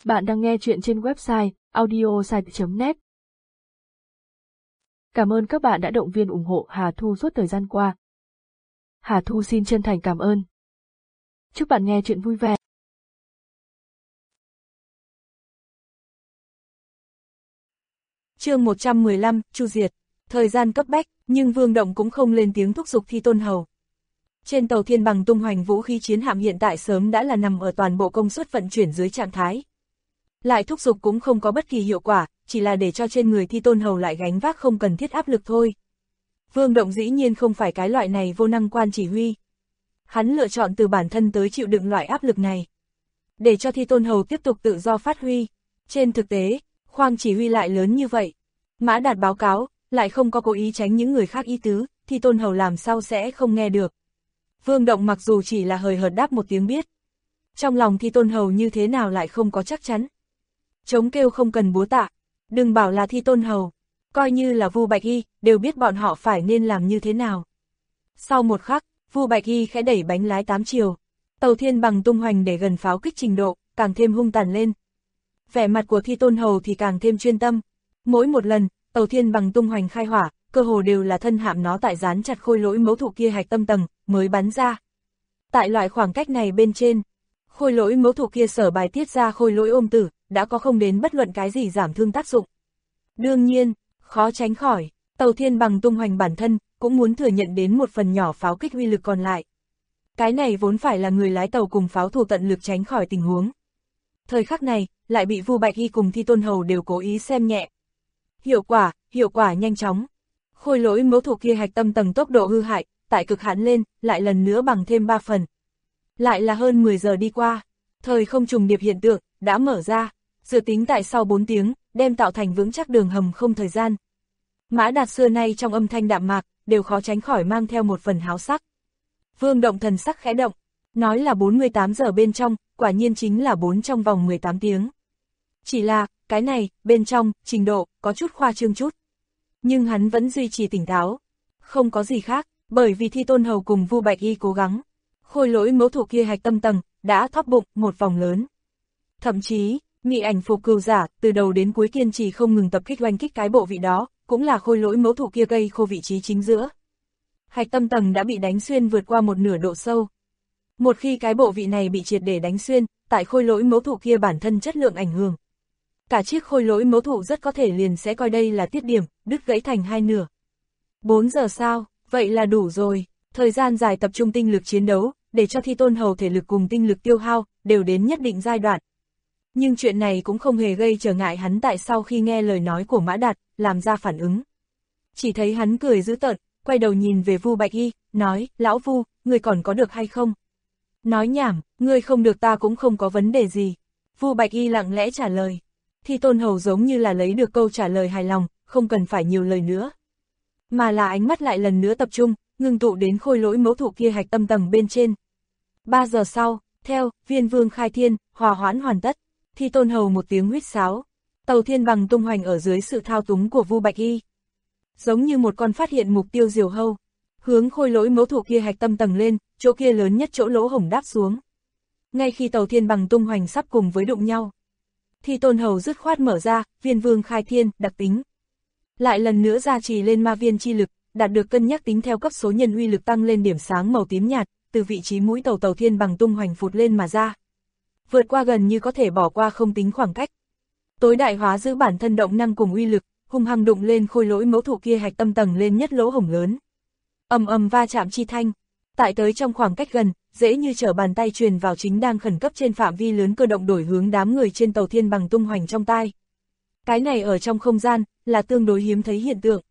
Bạn đang nghe chuyện trên website audiosite.net. Cảm ơn các bạn đã động viên ủng hộ Hà Thu suốt thời gian qua. Hà Thu xin chân thành cảm ơn. Chúc bạn nghe chuyện vui vẻ. Chương 115, Chu diệt. Thời gian cấp bách, nhưng Vương Động cũng không lên tiếng thúc giục Thi Tôn Hầu. Trên tàu Thiên Bằng tung hoành vũ khí chiến hạm hiện tại sớm đã là nằm ở toàn bộ công suất vận chuyển dưới trạng thái. Lại thúc giục cũng không có bất kỳ hiệu quả, chỉ là để cho trên người Thi Tôn Hầu lại gánh vác không cần thiết áp lực thôi. Vương Động dĩ nhiên không phải cái loại này vô năng quan chỉ huy. Hắn lựa chọn từ bản thân tới chịu đựng loại áp lực này, để cho Thi Tôn Hầu tiếp tục tự do phát huy. Trên thực tế, khoang chỉ huy lại lớn như vậy. Mã Đạt báo cáo, lại không có cố ý tránh những người khác ý tứ, Thi Tôn Hầu làm sao sẽ không nghe được. Vương Động mặc dù chỉ là hời hợt đáp một tiếng biết. Trong lòng Thi Tôn Hầu như thế nào lại không có chắc chắn. Chống kêu không cần búa tạ, đừng bảo là Thi Tôn Hầu, coi như là Vu Bạch Y, đều biết bọn họ phải nên làm như thế nào. Sau một khắc, Vu Bạch Y khẽ đẩy bánh lái 8 chiều, tàu Thiên Bằng tung hoành để gần pháo kích trình độ, càng thêm hung tàn lên. Vẻ mặt của Thi Tôn Hầu thì càng thêm chuyên tâm. Mỗi một lần, tàu Thiên Bằng tung hoành khai hỏa, cơ hồ đều là thân hạm nó tại dán chặt khôi lỗi mẫu thụ kia hạch tâm tầng, mới bắn ra. Tại loại khoảng cách này bên trên, khôi lỗi mẫu thụ kia sở bài tiết ra khôi lỗi ôm tử, đã có không đến bất luận cái gì giảm thương tác dụng. Đương nhiên, khó tránh khỏi, tàu Thiên Bằng tung hoành bản thân, cũng muốn thừa nhận đến một phần nhỏ pháo kích uy lực còn lại. Cái này vốn phải là người lái tàu cùng pháo thủ tận lực tránh khỏi tình huống. Thời khắc này, lại bị Vu Bạch Y cùng Thi Tôn Hầu đều cố ý xem nhẹ. Hiệu quả nhanh chóng. Khôi lỗi mẫu thụ kia hạch tâm tầng tốc độ hư hại, tại cực hạn lên, lại lần nữa bằng thêm 3 phần. Lại là hơn 10 giờ đi qua, thời không trùng điệp hiện tượng, đã mở ra, dự tính tại sau 4 tiếng, đem tạo thành vững chắc đường hầm không thời gian. Mã Đạt xưa nay trong âm thanh đạm mạc, đều khó tránh khỏi mang theo một phần háo sắc. Vương Động thần sắc khẽ động, nói là 48 giờ bên trong, quả nhiên chính là 4 trong vòng 18 tiếng. Chỉ là, cái này, bên trong, trình độ, có chút khoa trương chút. Nhưng hắn vẫn duy trì tỉnh táo. Không có gì khác, bởi vì Thi Tôn Hầu cùng Vu Bạch Y cố gắng. Khôi lỗi mẫu thụ kia hạch tâm tầng, đã thoát bụng một vòng lớn. Thậm chí, Mị Ảnh Phục Cừu Giả, từ đầu đến cuối kiên trì không ngừng tập kích oanh kích cái bộ vị đó, cũng là khôi lỗi mẫu thụ kia gây khô vị trí chính giữa. Hạch tâm tầng đã bị đánh xuyên vượt qua một nửa độ sâu. Một khi cái bộ vị này bị triệt để đánh xuyên, tại khôi lỗi mẫu thụ kia bản thân chất lượng ảnh hưởng. Cả chiếc khôi lỗi mẫu thụ rất có thể liền sẽ coi đây là tiết điểm, đứt gãy thành hai nửa. 4 giờ sao, vậy là đủ rồi, thời gian dài tập trung tinh lực chiến đấu, để cho Thi Tôn Hầu thể lực cùng tinh lực tiêu hao, đều đến nhất định giai đoạn. Nhưng chuyện này cũng không hề gây trở ngại hắn tại sau khi nghe lời nói của Mã Đạt, làm ra phản ứng. Chỉ thấy hắn cười dữ tợn, quay đầu nhìn về Vu Bạch Y, nói, lão Vu, ngươi còn có được hay không? Nói nhảm, ngươi không được ta cũng không có vấn đề gì. Vu Bạch Y lặng lẽ trả lời. Thi Tôn Hầu giống như là lấy được câu trả lời hài lòng, không cần phải nhiều lời nữa. Mà là ánh mắt lại lần nữa tập trung, ngưng tụ đến khôi lỗi mẫu thụ kia hạch tâm tầng bên trên. 3 giờ sau, theo, Viên Vương khai thiên, hòa hoãn hoàn tất. Thi Tôn Hầu một tiếng huýt sáo. Tàu Thiên Bằng tung hoành ở dưới sự thao túng của Vu Bạch Y. Giống như một con phát hiện mục tiêu diều hâu. Hướng khôi lỗi mẫu thụ kia hạch tâm tầng lên, chỗ kia lớn nhất chỗ lỗ hổng đáp xuống. Ngay khi tàu Thiên Bằng tung hoành sắp cùng với đụng nhau, Thi Tôn Hầu dứt khoát mở ra, Viên Vương khai thiên, đặc tính. Lại lần nữa gia trì lên ma viên chi lực, đạt được cân nhắc tính theo cấp số nhân uy lực tăng lên điểm sáng màu tím nhạt, từ vị trí mũi tàu Thiên Bằng tung hoành phụt lên mà ra. Vượt qua gần như có thể bỏ qua không tính khoảng cách. Tối đại hóa giữ bản thân động năng cùng uy lực, hung hăng đụng lên khôi lỗi mẫu thụ kia hạch tâm tầng lên nhất lỗ hổng lớn. Ầm ầm va chạm chi thanh, tại tới trong khoảng cách gần, dễ như trở bàn tay truyền vào chính đang khẩn cấp trên phạm vi lớn cơ động đổi hướng đám người trên tàu Thiên Bằng tung hoành trong tai. Cái này ở trong không gian, là tương đối hiếm thấy hiện tượng.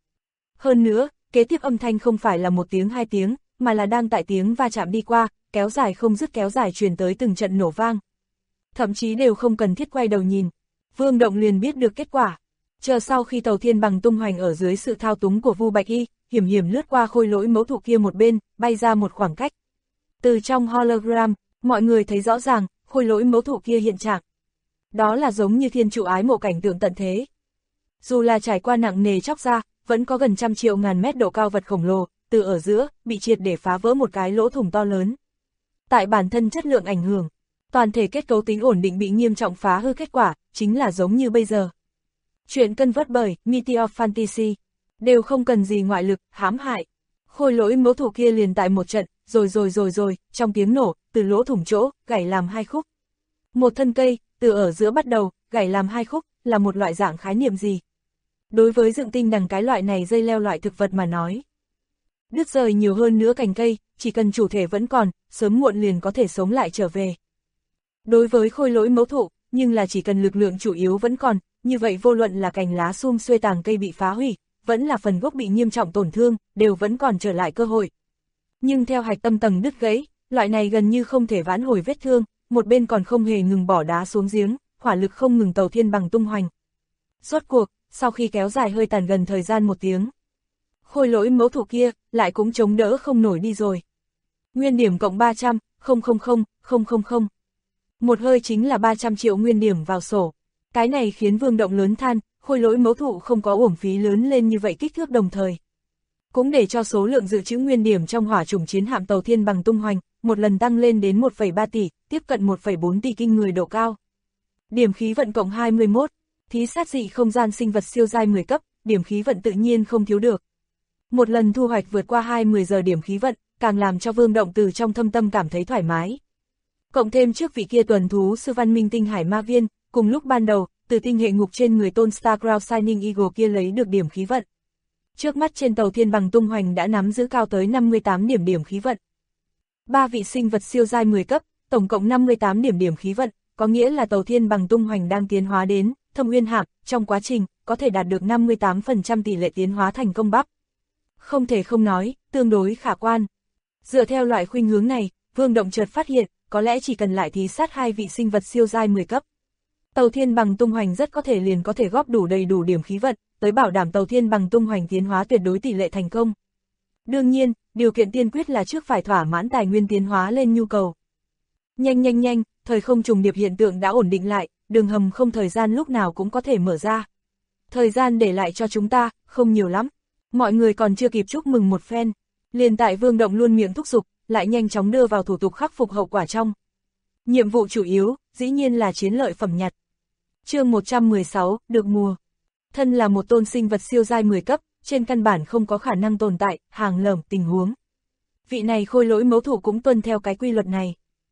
Hơn nữa, kế tiếp âm thanh không phải là 1 tiếng 2 tiếng, mà là đang tại tiếng va chạm đi qua, kéo dài không dứt kéo dài truyền tới từng trận nổ vang. Thậm chí đều không cần thiết quay đầu nhìn. Vương Động liền biết được kết quả. Chờ sau khi tàu Thiên Bằng tung hoành ở dưới sự thao túng của Vu Bạch Y, hiểm hiểm lướt qua khôi lỗi mẫu thụ kia một bên, bay ra một khoảng cách. Từ trong hologram, mọi người thấy rõ ràng, khôi lỗi mẫu thụ kia hiện trạng. Đó là giống như thiên trụ ái mộ cảnh tượng tận thế. Dù là trải qua nặng nề chóc ra, vẫn có gần 100 triệu ngàn mét độ cao vật khổng lồ, từ ở giữa, bị triệt để phá vỡ một cái lỗ thủng to lớn. Tại bản thân chất lượng ảnh hưởng, Toàn thể kết cấu tính ổn định bị nghiêm trọng phá hư, kết quả chính là giống như bây giờ. Chuyện cân vớt bởi Meteor Fantasy, đều không cần gì ngoại lực, hãm hại. Khôi lỗi mẫu thủ kia liền tại một trận, rồi, trong tiếng nổ, từ lỗ thủng chỗ, gãy làm hai khúc. Một thân cây, từ ở giữa bắt đầu, gãy làm hai khúc, là một loại dạng khái niệm gì? Đối với dựng tinh đằng cái loại này dây leo loại thực vật mà nói. Đứt rời nhiều hơn nữa cành cây, chỉ cần chủ thể vẫn còn, sớm muộn liền có thể sống lại trở về. Đối với khôi lỗi mẫu thụ, nhưng là chỉ cần lực lượng chủ yếu vẫn còn, như vậy vô luận là cành lá sum xuê tàng cây bị phá hủy, vẫn là phần gốc bị nghiêm trọng tổn thương, đều vẫn còn trở lại cơ hội. Nhưng theo hạch tâm tầng đứt gãy, loại này gần như không thể vãn hồi vết thương, một bên còn không hề ngừng bỏ đá xuống giếng, hỏa lực không ngừng tàu thiên bằng tung hoành. Rốt cuộc, sau khi kéo dài hơi tàn gần thời gian 1 tiếng, khôi lỗi mẫu thụ kia, lại cũng chống đỡ không nổi đi rồi. Nguyên điểm cộng 300, 000. Một hơi chính là 300 triệu nguyên điểm vào sổ. Cái này khiến Vương Động lớn than, khôi lỗi mẫu thụ không có uổng phí lớn lên như vậy kích thước đồng thời. Cũng để cho số lượng dự trữ nguyên điểm trong hỏa chủng chiến hạm tàu thiên bằng tung hoành, một lần tăng lên đến 1,3 tỷ, tiếp cận 1,4 tỷ kinh người độ cao. Điểm khí vận cộng 21, thí sát dị không gian sinh vật siêu giai 10 cấp, điểm khí vận tự nhiên không thiếu được. Một lần thu hoạch vượt qua 20 giờ điểm khí vận, càng làm cho Vương Động từ trong thâm tâm cảm thấy thoải mái. Cộng thêm trước vị kia tuần thú sư văn minh tinh hải ma viên, cùng lúc ban đầu, từ tinh hệ ngục trên người tôn Starcrown Shining Eagle kia lấy được điểm khí vận. Trước mắt trên tàu thiên bằng tung hoành đã nắm giữ cao tới 58 điểm khí vận. 3 vị sinh vật siêu giai 10 cấp, tổng cộng 58 điểm khí vận, có nghĩa là tàu thiên bằng tung hoành đang tiến hóa đến Thâm Uyên Hạm, trong quá trình, có thể đạt được 58% tỷ lệ tiến hóa thành công bắp. Không thể không nói, tương đối khả quan. Dựa theo loại khuynh hướng này, Vương Động chợt phát hiện, có lẽ chỉ cần lại thí sát 2 vị sinh vật siêu giai 10 cấp. Tàu thiên bằng tung hoành rất có thể liền có thể góp đủ đầy đủ điểm khí vận, tới bảo đảm tàu thiên bằng tung hoành tiến hóa tuyệt đối tỷ lệ thành công. Đương nhiên, điều kiện tiên quyết là trước phải thỏa mãn tài nguyên tiến hóa lên nhu cầu. Nhanh, thời không trùng điệp hiện tượng đã ổn định lại, đường hầm không thời gian lúc nào cũng có thể mở ra. Thời gian để lại cho chúng ta, không nhiều lắm. Mọi người còn chưa kịp chúc mừng một phen, liền tại Vương Động luôn miệng thúc giục, lại nhanh chóng đưa vào thủ tục khắc phục hậu quả trong. Nhiệm vụ chủ yếu, dĩ nhiên là chiến lợi phẩm nhặt. Chương 116, được mùa. Thân là một tôn sinh vật siêu giai 10 cấp, trên căn bản không có khả năng tồn tại, hàng lởm tình huống. Vị này khôi lỗi mẫu thủ cũng tuân theo cái quy luật này.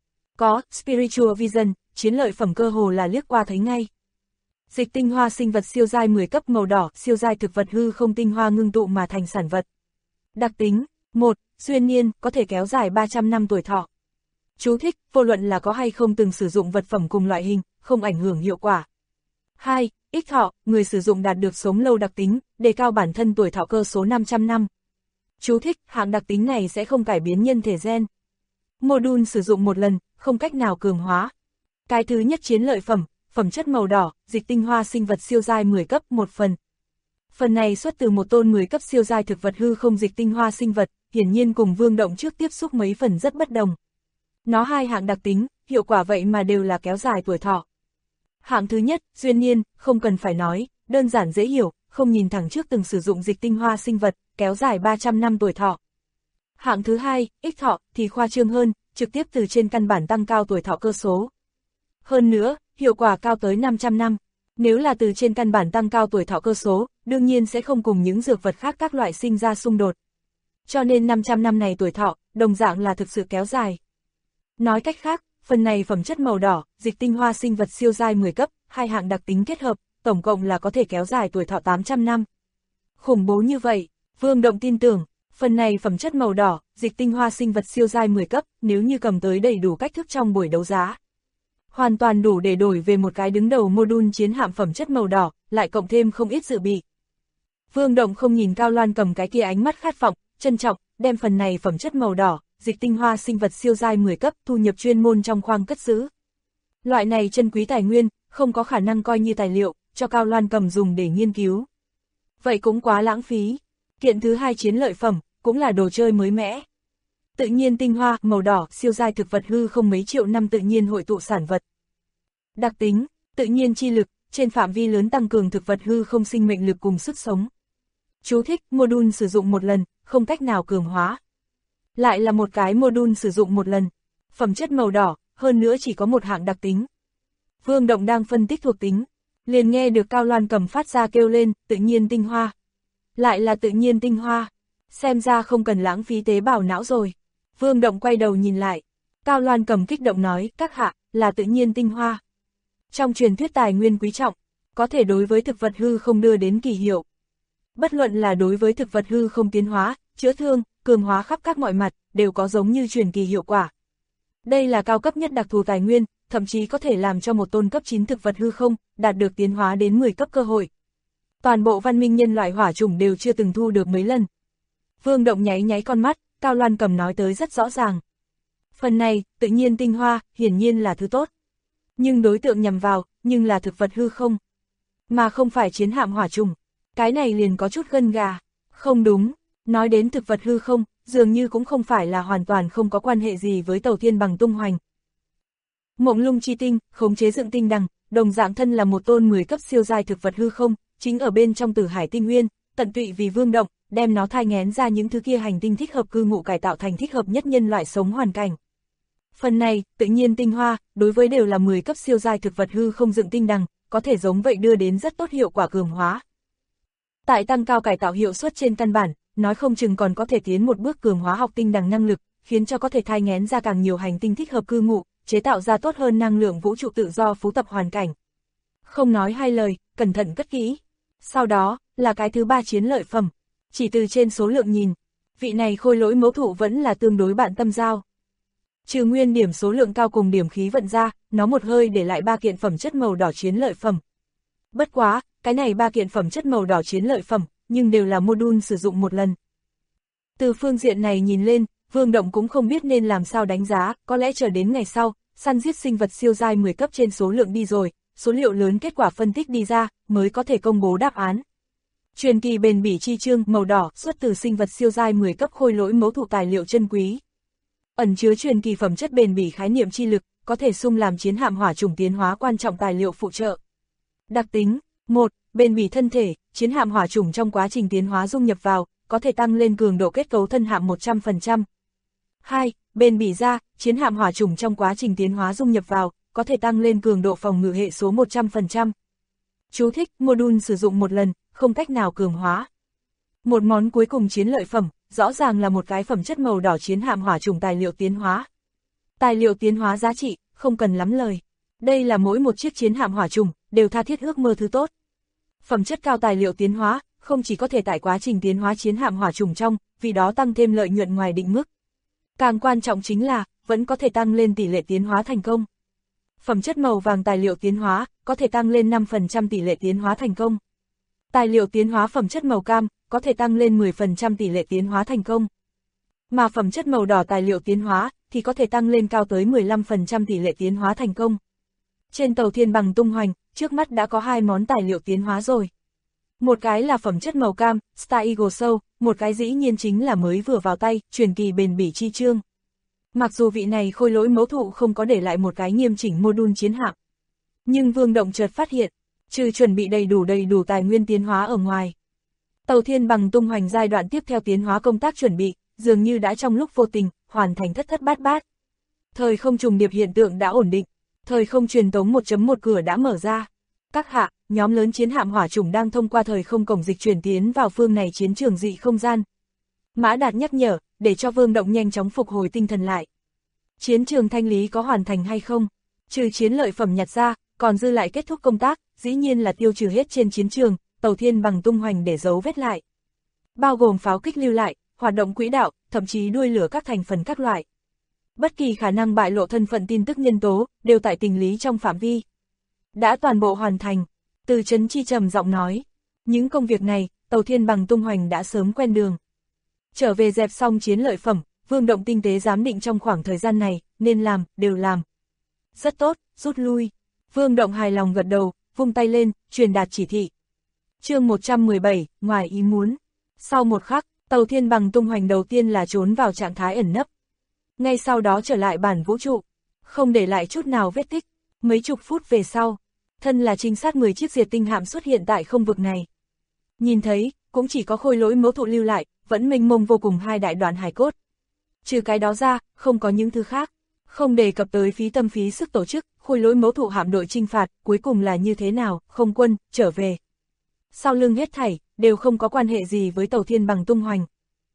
Có Spiritual Vision, chiến lợi phẩm cơ hồ là liếc qua thấy ngay. Dịch tinh hoa sinh vật siêu giai 10 cấp màu đỏ, siêu giai thực vật hư không tinh hoa ngưng tụ mà thành sản vật. Đặc tính, 1. Xuyên niên, có thể kéo dài 300 năm tuổi thọ. Chú thích, vô luận là có hay không từng sử dụng vật phẩm cùng loại hình, không ảnh hưởng hiệu quả. 2. Ích thọ, người sử dụng đạt được sống lâu đặc tính, đề cao bản thân tuổi thọ cơ số 500 năm. Chú thích, hạng đặc tính này sẽ không cải biến nhân thể gen. Module sử dụng một lần, không cách nào cường hóa. Cái thứ nhất chiến lợi phẩm, phẩm chất màu đỏ, dịch tinh hoa sinh vật siêu giai 10 cấp 1 phần. Phần này xuất từ một tôn 10 cấp siêu giai thực vật hư không dịch tinh hoa sinh vật, hiển nhiên cùng Vương Động trước tiếp xúc mấy phần rất bất đồng. Nó 2 hạng đặc tính, hiệu quả vậy mà đều là kéo dài tuổi thọ. Hạng thứ nhất, duyên niên, không cần phải nói, đơn giản dễ hiểu, không nhìn thẳng trước từng sử dụng dịch tinh hoa sinh vật, kéo dài 300 năm tuổi thọ. Hạng thứ hai, ích thọ, thì khoa trương hơn, trực tiếp từ trên căn bản tăng cao tuổi thọ cơ số. Hơn nữa, hiệu quả cao tới 500 năm. Nếu là từ trên căn bản tăng cao tuổi thọ cơ số, đương nhiên sẽ không cùng những dược vật khác các loại sinh ra xung đột. Cho nên 500 năm này tuổi thọ, đồng dạng là thực sự kéo dài. Nói cách khác, phần này phẩm chất màu đỏ, dịch tinh hoa sinh vật siêu giai 10 cấp, 2 hạng đặc tính kết hợp, tổng cộng là có thể kéo dài tuổi thọ 800 năm. Khủng bố như vậy, Vương Động tin tưởng, phần này phẩm chất màu đỏ, dịch tinh hoa sinh vật siêu giai 10 cấp, nếu như cầm tới đầy đủ cách thức trong buổi đấu giá. Hoàn toàn đủ để đổi về một cái đứng đầu module chiến hạm phẩm chất màu đỏ, lại cộng thêm không ít dự bị. Vương Động không nhìn Cao Loan cầm cái kia ánh mắt khát vọng, trân trọng, đem phần này phẩm chất màu đỏ, dịch tinh hoa sinh vật siêu giai 10 cấp thu nhập chuyên môn trong khoang cất giữ. Loại này chân quý tài nguyên, không có khả năng coi như tài liệu, cho Cao Loan cầm dùng để nghiên cứu. Vậy cũng quá lãng phí. Kiện thứ hai chiến lợi phẩm, cũng là đồ chơi mới mẻ. Tự nhiên tinh hoa, màu đỏ, siêu giai thực vật hư không mấy triệu năm tự nhiên hội tụ sản vật. Đặc tính, tự nhiên chi lực, trên phạm vi lớn tăng cường thực vật hư không sinh mệnh lực cùng sức sống. Chú thích, module sử dụng một lần, không cách nào cường hóa. Lại là một cái module sử dụng một lần. Phẩm chất màu đỏ, hơn nữa chỉ có một hạng đặc tính. Vương Động đang phân tích thuộc tính, liền nghe được Cao Loan Cầm phát ra kêu lên, tự nhiên tinh hoa. Lại là tự nhiên tinh hoa, xem ra không cần lãng phí tế bào não rồi. Vương Động quay đầu nhìn lại, Cao Loan Cầm kích động nói, các hạ, là tự nhiên tinh hoa. Trong truyền thuyết tài nguyên quý trọng, có thể đối với thực vật hư không đưa đến kỳ hiệu. Bất luận là đối với thực vật hư không tiến hóa, chữa thương, cường hóa khắp các mọi mặt, đều có giống như truyền kỳ hiệu quả. Đây là cao cấp nhất đặc thù tài nguyên, thậm chí có thể làm cho một tôn cấp 9 thực vật hư không, đạt được tiến hóa đến 10 cấp cơ hội. Toàn bộ văn minh nhân loại hỏa chủng đều chưa từng thu được mấy lần. Vương Động nháy nháy con mắt, Cao Loan Cầm nói tới rất rõ ràng. Phần này, tự nhiên tinh hoa, hiển nhiên là thứ tốt. Nhưng đối tượng nhằm vào, nhưng là thực vật hư không. Mà không phải chiến hạm hỏa chủng. Cái này liền có chút gân gà. Không đúng, nói đến thực vật hư không, dường như cũng không phải là hoàn toàn không có quan hệ gì với tàu thiên bằng tung hoành. Mộng lung chi tinh, khống chế dựng tinh đằng, đồng dạng thân là một tôn 10 cấp siêu giai thực vật hư không, chính ở bên trong Tử Hải tinh nguyên, tận tụy vì Vương Động, đem nó thai nghén ra những thứ kia hành tinh thích hợp cư ngụ cải tạo thành thích hợp nhất nhân loại sống hoàn cảnh. Phần này, tự nhiên tinh hoa, đối với đều là 10 cấp siêu giai thực vật hư không dựng tinh đằng, có thể giống vậy đưa đến rất tốt hiệu quả cường hóa. Tại tăng cao cải tạo hiệu suất trên căn bản, nói không chừng còn có thể tiến một bước cường hóa học tinh đằng năng lực, khiến cho có thể thai nghén ra càng nhiều hành tinh thích hợp cư ngụ, chế tạo ra tốt hơn năng lượng vũ trụ tự do phú tập hoàn cảnh. Không nói hai lời, cẩn thận cất kỹ. Sau đó, là cái thứ ba chiến lợi phẩm. Chỉ từ trên số lượng nhìn, vị này khôi lỗi mẫu thụ vẫn là tương đối bạn tâm giao. Trừ nguyên điểm số lượng cao cùng điểm khí vận ra, nó một hơi để lại 3 kiện phẩm chất màu đỏ chiến lợi phẩm. Bất quá, cái này 3 kiện phẩm chất màu đỏ chiến lợi phẩm, nhưng đều là module sử dụng một lần. Từ phương diện này nhìn lên, Vương Động cũng không biết nên làm sao đánh giá, có lẽ chờ đến ngày sau, săn giết sinh vật siêu giai 10 cấp trên số lượng đi rồi, số liệu lớn kết quả phân tích đi ra, mới có thể công bố đáp án. Truyền kỳ bền bỉ chi chương màu đỏ xuất từ sinh vật siêu giai 10 cấp khôi lỗi mẫu thụ tài liệu chân quý. Ẩn chứa truyền kỳ phẩm chất bền bỉ khái niệm chi lực, có thể sung làm chiến hạm hỏa chủng tiến hóa quan trọng tài liệu phụ trợ. Đặc tính 1. Bền bỉ thân thể, chiến hạm hỏa chủng trong quá trình tiến hóa dung nhập vào, có thể tăng lên cường độ kết cấu thân hạm 100%. 2. Bền bỉ da, chiến hạm hỏa chủng trong quá trình tiến hóa dung nhập vào, có thể tăng lên cường độ phòng ngự hệ số 100%. Chú thích, module sử dụng một lần, không cách nào cường hóa. Một món cuối cùng chiến lợi phẩm, rõ ràng là một cái phẩm chất màu đỏ chiến hạm hỏa chủng tài liệu tiến hóa. Tài liệu tiến hóa giá trị, không cần lắm lời. Đây là mỗi một chiếc chiến hạm hỏa chủng, đều tha thiết ước mơ thứ tốt. Phẩm chất cao tài liệu tiến hóa, không chỉ có thể tại quá trình tiến hóa chiến hạm hỏa chủng trong, vì đó tăng thêm lợi nhuận ngoài định mức. Càng quan trọng chính là, vẫn có thể tăng lên tỷ lệ tiến hóa thành công. Phẩm chất màu vàng tài liệu tiến hóa, có thể tăng lên 5% tỷ lệ tiến hóa thành công. Tài liệu tiến hóa phẩm chất màu cam, có thể tăng lên 10% tỷ lệ tiến hóa thành công. Mà phẩm chất màu đỏ tài liệu tiến hóa, thì có thể tăng lên cao tới 15% tỷ lệ tiến hóa thành công. Trên tàu thiên bằng tung hoành, trước mắt đã có 2 món tài liệu tiến hóa rồi. Một cái là phẩm chất màu cam, Star Eagle Soul, một cái dĩ nhiên chính là mới vừa vào tay, truyền kỳ bền bỉ chi chương. Mặc dù vị này khôi lỗi mẫu thụ không có để lại một cái nghiêm chỉnh module chiến hạm, nhưng Vương Động chợt phát hiện, trừ chuẩn bị đầy đủ tài nguyên tiến hóa ở ngoài, tàu thiên bằng tung hoành giai đoạn tiếp theo tiến hóa công tác chuẩn bị, dường như đã trong lúc vô tình, hoàn thành thất bát bát. Thời không trùng điệp hiện tượng đã ổn định, thời không truyền tống 1.1 cửa đã mở ra. Các hạ, nhóm lớn chiến hạm hỏa chủng đang thông qua thời không cổng dịch chuyển tiến vào phương này chiến trường dị không gian. Mã Đạt nhắc nhở, để cho Vương Động nhanh chóng phục hồi tinh thần lại. Chiến trường thanh lý có hoàn thành hay không? Trừ chiến lợi phẩm nhặt ra, còn dư lại kết thúc công tác, dĩ nhiên là tiêu trừ hết trên chiến trường, tàu thiên bằng tung hoành để dấu vết lại. Bao gồm pháo kích lưu lại, hoạt động quỹ đạo, thậm chí đuôi lửa các thành phần các loại. Bất kỳ khả năng bại lộ thân phận tin tức nhân tố, đều tại tình lý trong phạm vi. Đã toàn bộ hoàn thành, Từ Chấn Chi trầm giọng nói. Những công việc này, tàu thiên bằng tung hoành đã sớm quen đường. Trở về dẹp xong chiến lợi phẩm, Vương Động tinh tế giám định trong khoảng thời gian này, nên làm, đều làm. Rất tốt, rút lui. Vương Động hài lòng gật đầu, vung tay lên, truyền đạt chỉ thị. Chương 117, ngoài ý muốn. Sau một khắc, tàu thiên bằng tung hoành đầu tiên là trốn vào trạng thái ẩn nấp. Ngay sau đó trở lại bản vũ trụ, không để lại chút nào vết tích. Mấy chục phút về sau, thân là trinh sát 10 chiếc diệt tinh hạm xuất hiện tại không vực này. Nhìn thấy, cũng chỉ có khôi lỗi mẫu thụ lưu lại, vẫn mênh mông vô cùng 2 đại đoạn hài cốt. Trừ cái đó ra, không có những thứ khác. Không đề cập tới phí tâm phí sức tổ chức, khôi lỗi mẫu thụ hạm đội chinh phạt, cuối cùng là như thế nào, không quân, trở về. Sau lưng hết thảy, đều không có quan hệ gì với Tàu Thiên Bằng tung hoành.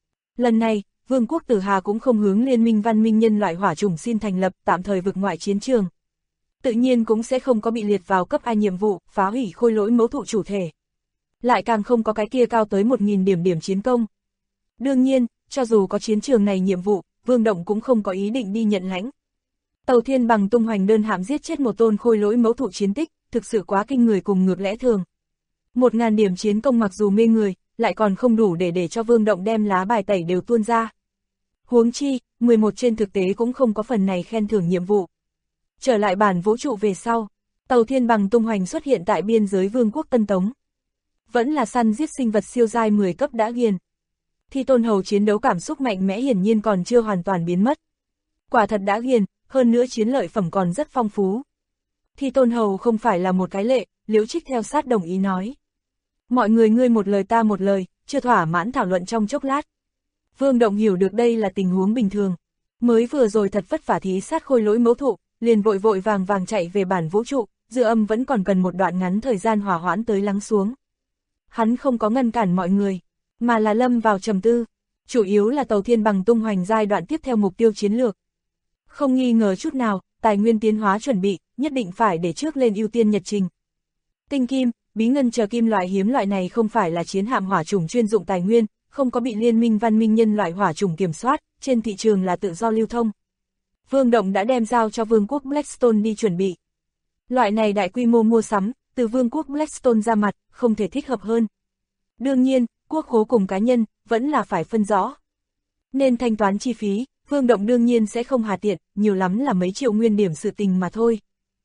Lần này, Vương quốc Tử Hà cũng không hướng Liên minh văn minh nhân loại hỏa chủng xin thành lập tạm thời vực ngoại chiến trường. Tự nhiên cũng sẽ không có bị liệt vào cấp A nhiệm vụ, phá hủy khôi lỗi mẫu thụ chủ thể. Lại càng không có cái kia cao tới 1000 điểm chiến công. Đương nhiên, cho dù có chiến trường này nhiệm vụ, Vương Động cũng không có ý định đi nhận lãnh. Tàu Thiên Bằng tung hoành đơn hạm giết chết một tôn khôi lỗi mẫu thụ chiến tích, thực sự quá kinh người cùng ngược lẽ thường. 1000 điểm chiến công mặc dù mê người, lại còn không đủ để cho Vương Động đem lá bài tẩy đều tuôn ra. Huống chi, 11 trên thực tế cũng không có phần này khen thưởng nhiệm vụ. Trở lại bản vũ trụ về sau, Tàu Thiên Bằng tung hoành xuất hiện tại biên giới Vương quốc Tân Tống. Vẫn là săn giết sinh vật siêu giai 10 cấp đã ghiền. Thi Tôn Hầu chiến đấu cảm xúc mạnh mẽ hiển nhiên còn chưa hoàn toàn biến mất. Quả thật đã ghiền, hơn nữa chiến lợi phẩm còn rất phong phú. Thi Tôn Hầu không phải là một cái lệ, Liễu Trích theo sát đồng ý nói. Mọi người ngươi một lời ta một lời, chưa thỏa mãn thảo luận trong chốc lát. Vương Động hiểu được đây là tình huống bình thường. Mới vừa rồi thật vất vả thí sát khôi lỗi mẫu thụ, liền vội vội vàng vàng chạy về bản vũ trụ, dư âm vẫn còn cần một đoạn ngắn thời gian hòa hoãn tới lắng xuống. Hắn không có ngăn cản mọi người, mà là lâm vào trầm tư, chủ yếu là Tàu Thiên Bằng tung hoành giai đoạn tiếp theo mục tiêu chiến lược. Không nghi ngờ chút nào, tài nguyên tiến hóa chuẩn bị, nhất định phải để trước lên ưu tiên nhật trình. Tinh kim, bí ngân chờ kim loại hiếm loại này không phải là chiến hạm hỏa chủng chuyên dụng tài nguyên, không có bị liên minh văn minh nhân loại hỏa chủng kiểm soát, trên thị trường là tự do lưu thông. Vương Động đã đem giao cho Vương quốc Blackstone đi chuẩn bị. Loại này đại quy mô mua sắm, từ Vương quốc Blackstone ra mặt, không thể thích hợp hơn. Đương nhiên, quốc khố cùng cá nhân, vẫn là phải phân rõ. Nên thanh toán chi phí, Vương Động đương nhiên sẽ không hà tiện, nhiều lắm là mấy triệu nguyên điểm sự tình mà thôi.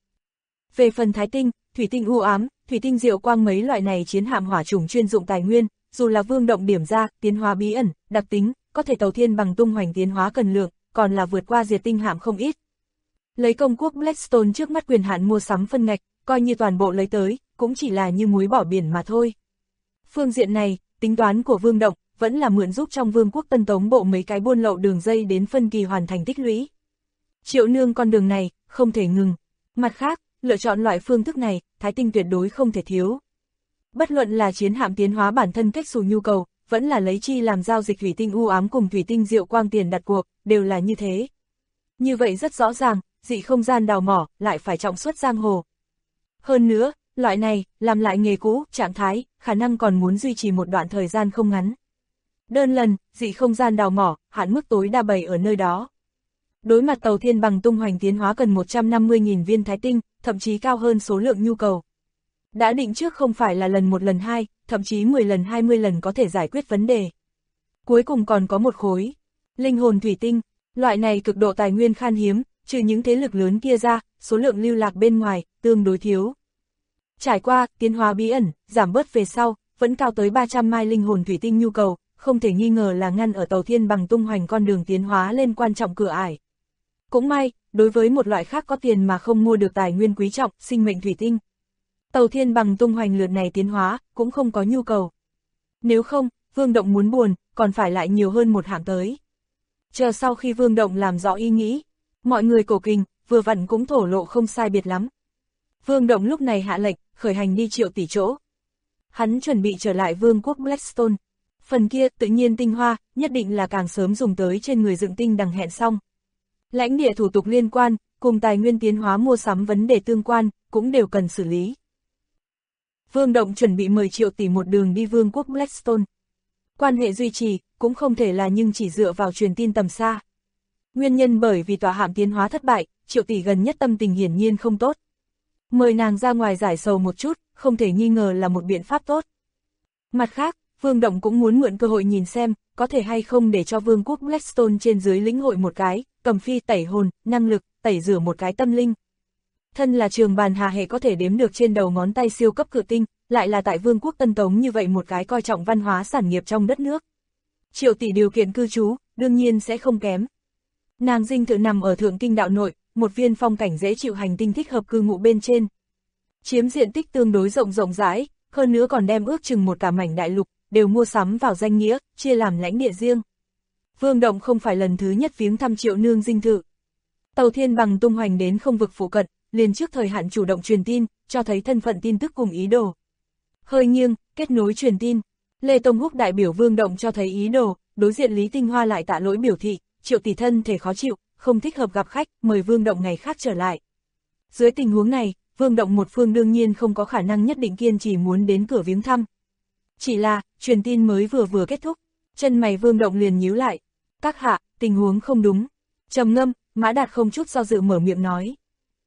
Về phần thái tinh, thủy tinh u ám, thủy tinh diệu quang mấy loại này chiến hạm hỏa chủng chuyên dụng tài nguyên, dù là Vương Động điểm ra, tiến hóa bí ẩn, đặc tính, có thể Tàu Thiên Bằng tung hoành tiến hóa cần lượng, còn là vượt qua diệt tinh hạm không ít. Lấy công quốc Blackstone trước mắt quyền hạn mua sắm phân ngạch, coi như toàn bộ lấy tới, cũng chỉ là như muối bỏ biển mà thôi. Phương diện này, tính toán của Vương Động, vẫn là mượn giúp trong Vương quốc Tân Tống bộ mấy cái buôn lậu đường dây đến phân kỳ hoàn thành tích lũy. Triệu nương con đường này, không thể ngừng. Mặt khác, lựa chọn loại phương thức này, thái tinh tuyệt đối không thể thiếu. Bất luận là chiến hạm tiến hóa bản thân cách xù nhu cầu, vẫn là lấy chi làm giao dịch thủy tinh u ám cùng thủy tinh diệu quang tiền đặt cuộc, đều là như thế. Như vậy rất rõ ràng, dị không gian đào mỏ, lại phải trọng suất giang hồ. Hơn nữa, loại này, làm lại nghề cũ, trạng thái, khả năng còn muốn duy trì một đoạn thời gian không ngắn. Đơn lần, dị không gian đào mỏ, hạn mức tối đa bày ở nơi đó. Đối mặt Tàu Thiên Bằng tung hoành tiến hóa cần 150.000 viên thái tinh, thậm chí cao hơn số lượng nhu cầu. Đã định trước không phải là lần 1 lần 2, thậm chí 10 lần 20 lần có thể giải quyết vấn đề. Cuối cùng còn có một khối. Linh hồn thủy tinh, loại này cực độ tài nguyên khan hiếm, trừ những thế lực lớn kia ra, số lượng lưu lạc bên ngoài, tương đối thiếu. Trải qua, tiến hóa bí ẩn, giảm bớt về sau, vẫn cao tới 300 mai linh hồn thủy tinh nhu cầu, không thể nghi ngờ là ngăn ở Tàu Thiên Bằng tung hoành con đường tiến hóa lên quan trọng cửa ải. Cũng may, đối với một loại khác có tiền mà không mua được tài nguyên quý trọng, sinh mệnh thủy tinh. Tàu Thiên Bằng tung hoành lượt này tiến hóa, cũng không có nhu cầu. Nếu không, Vương Động muốn buồn, còn phải lại nhiều hơn một hạng tới. Chờ sau khi Vương Động làm rõ ý nghĩ, mọi người cổ kình, vừa vặn cũng thổ lộ không sai biệt lắm. Vương Động lúc này hạ lệnh, khởi hành đi Triệu tỷ chỗ. Hắn chuẩn bị trở lại Vương quốc Blackstone. Phần kia, tự nhiên tinh hoa, nhất định là càng sớm dùng tới trên người dựng tinh đằng hẹn xong. Lãnh địa thủ tục liên quan, cùng tài nguyên tiến hóa mua sắm vấn đề tương quan, cũng đều cần xử lý. Vương Động chuẩn bị 10 triệu tỷ một đường đi Vương quốc Blackstone. Quan hệ duy trì, cũng không thể là nhưng chỉ dựa vào truyền tin tầm xa. Nguyên nhân bởi vì tòa hạm tiến hóa thất bại, Triệu tỷ gần nhất tâm tình hiển nhiên không tốt. Mời nàng ra ngoài giải sầu một chút, không thể nghi ngờ là một biện pháp tốt. Mặt khác, Vương Động cũng muốn mượn cơ hội nhìn xem, có thể hay không để cho Vương quốc Blackstone trên dưới lĩnh hội một cái, cầm phi tẩy hồn, năng lực, tẩy rửa một cái tâm linh. Thân là trường bàn hà hệ có thể đếm được trên đầu ngón tay siêu cấp cự tinh, lại là tại Vương quốc Tân Tống như vậy một cái coi trọng văn hóa sản nghiệp trong đất nước. Triệu tỷ điều kiện cư trú, đương nhiên sẽ không kém. Nàng dinh thự nằm ở Thượng Kinh đạo nội, một viên phong cảnh dễ chịu hành tinh thích hợp cư ngụ bên trên. Chiếm diện tích tương đối rộng rãi, hơn nữa còn đem ước chừng một cả mảnh đại lục, đều mua sắm vào danh nghĩa, chia làm lãnh địa riêng. Vương Động không phải lần thứ nhất viếng thăm Triệu nương dinh thự. Tàu thiên bằng tung hoành đến không vực phụ cận, liền trước thời hạn chủ động truyền tin, cho thấy thân phận tin tức cùng ý đồ. Hơi nghiêng, kết nối truyền tin. Lê Tông Húc đại biểu Vương Động cho thấy ý đồ, đối diện Lý Tinh Hoa lại tạ lỗi biểu thị, Triệu tỷ thân thể khó chịu, không thích hợp gặp khách, mời Vương Động ngày khác trở lại. Dưới tình huống này, Vương Động một phương đương nhiên không có khả năng nhất định kiên trì muốn đến cửa viếng thăm. Chỉ là, truyền tin mới vừa kết thúc, chân mày Vương Động liền nhíu lại. Các hạ, tình huống không đúng. Trầm ngâm, Mã Đạt không chút do dự mở miệng nói.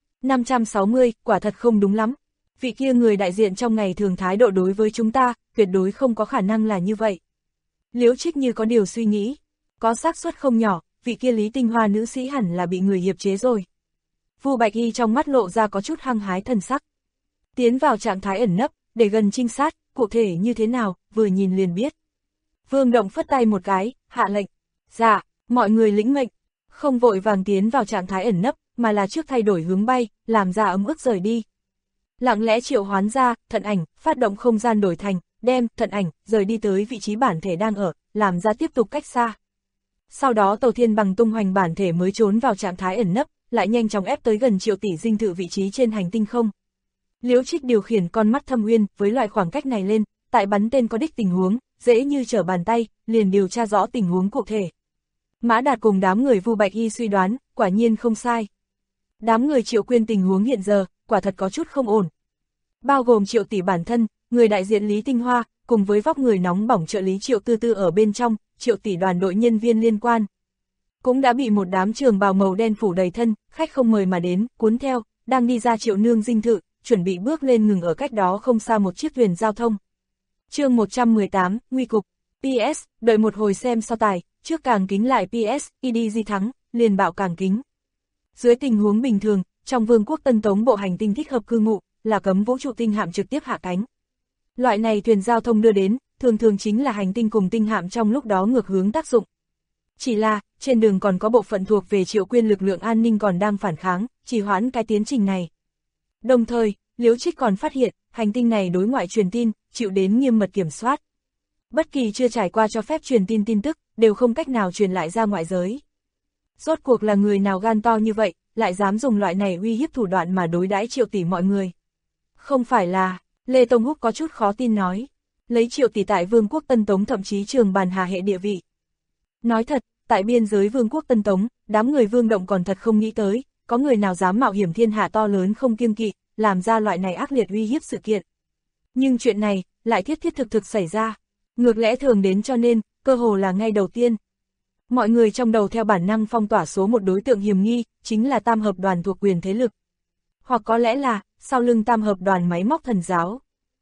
560, quả thật không đúng lắm. Vị kia người đại diện trong ngày thường thái độ đối với chúng ta, tuyệt đối không có khả năng là như vậy. Liễu Trích như có điều suy nghĩ. Có xác suất không nhỏ, vị kia Lý Tinh Hoa nữ sĩ hẳn là bị người hiệp chế rồi. Vu Bạch Y trong mắt lộ ra có chút hăng hái thần sắc. Tiến vào trạng thái ẩn nấp, để gần trinh sát, cụ thể như thế nào, vừa nhìn liền biết. Vương Động phất tay một cái, hạ lệnh. Dạ, mọi người lĩnh mệnh. Không vội vàng tiến vào trạng thái ẩn nấp, mà là trước thay đổi hướng bay, làm ra ấm ức rời đi. Lặng lẽ triệu hoán ra, thận ảnh, phát động không gian đổi thành, đem, thận ảnh, rời đi tới vị trí bản thể đang ở, làm ra tiếp tục cách xa. Sau đó tàu thiên bằng tung hoành bản thể mới trốn vào trạng thái ẩn nấp, lại nhanh chóng ép tới gần Triệu tỷ dinh thự vị trí trên hành tinh không. Liễu Trích điều khiển con mắt thâm uyên, với loại khoảng cách này lên, tại bắn tên có đích tình huống, dễ như trở bàn tay, liền điều tra rõ tình huống cụ thể. Mã Đạt cùng đám người Vu Bạch Y suy đoán, quả nhiên không sai. Đám người Triệu Quyên tình huống hiện giờ, quả thật có chút không ổn. Bao gồm Triệu tỷ bản thân, người đại diện Lý Tinh Hoa, cùng với vóc người nóng bỏng trợ lý Triệu Tư Tư ở bên trong, Triệu tỷ đoàn đội nhân viên liên quan. Cũng đã bị một đám trường bào màu đen phủ đầy thân, khách không mời mà đến, cuốn theo, đang đi ra Triệu nương dinh thự, chuẩn bị bước lên ngừng ở cách đó không xa một chiếc thuyền giao thông. Chương 118, nguy cục. PS, đợi một hồi xem so tài, trước càng kính lại PS, EDG thắng, liền bạo càng kính. Dưới tình huống bình thường, trong vương quốc Tân Tống bộ hành tinh thích hợp cư ngụ, là cấm vũ trụ tinh hạm trực tiếp hạ cánh. Loại này thuyền giao thông đưa đến, thường chính là hành tinh cùng tinh hạm trong lúc đó ngược hướng tác dụng. Chỉ là, trên đường còn có bộ phận thuộc về Triệu Quyên lực lượng an ninh còn đang phản kháng, trì hoãn cái tiến trình này. Đồng thời, Liễu Trích còn phát hiện, hành tinh này đối ngoại truyền tin, chịu đến nghiêm mật kiểm soát. Bất kỳ chưa trải qua cho phép truyền tin tin tức, đều không cách nào truyền lại ra ngoại giới. Rốt cuộc là người nào gan to như vậy, lại dám dùng loại này uy hiếp thủ đoạn mà đối đãi Triệu tỷ mọi người. Không phải là, Lê Tông Húc có chút khó tin nói, lấy Triệu tỷ tại vương quốc Tân Tống thậm chí trường bàn hà hệ địa vị. Nói thật, tại biên giới vương quốc Tân Tống, đám người Vương Động còn thật không nghĩ tới, có người nào dám mạo hiểm thiên hạ to lớn không kiêng kỵ, làm ra loại này ác liệt uy hiếp sự kiện. Nhưng chuyện này, lại thiết thực xảy ra. Ngược lẽ thường đến cho nên, cơ hồ là ngay đầu tiên. Mọi người trong đầu theo bản năng phong tỏa số một đối tượng hiểm nghi, chính là tam hợp đoàn thuộc quyền thế lực. Hoặc có lẽ là, sau lưng tam hợp đoàn máy móc thần giáo.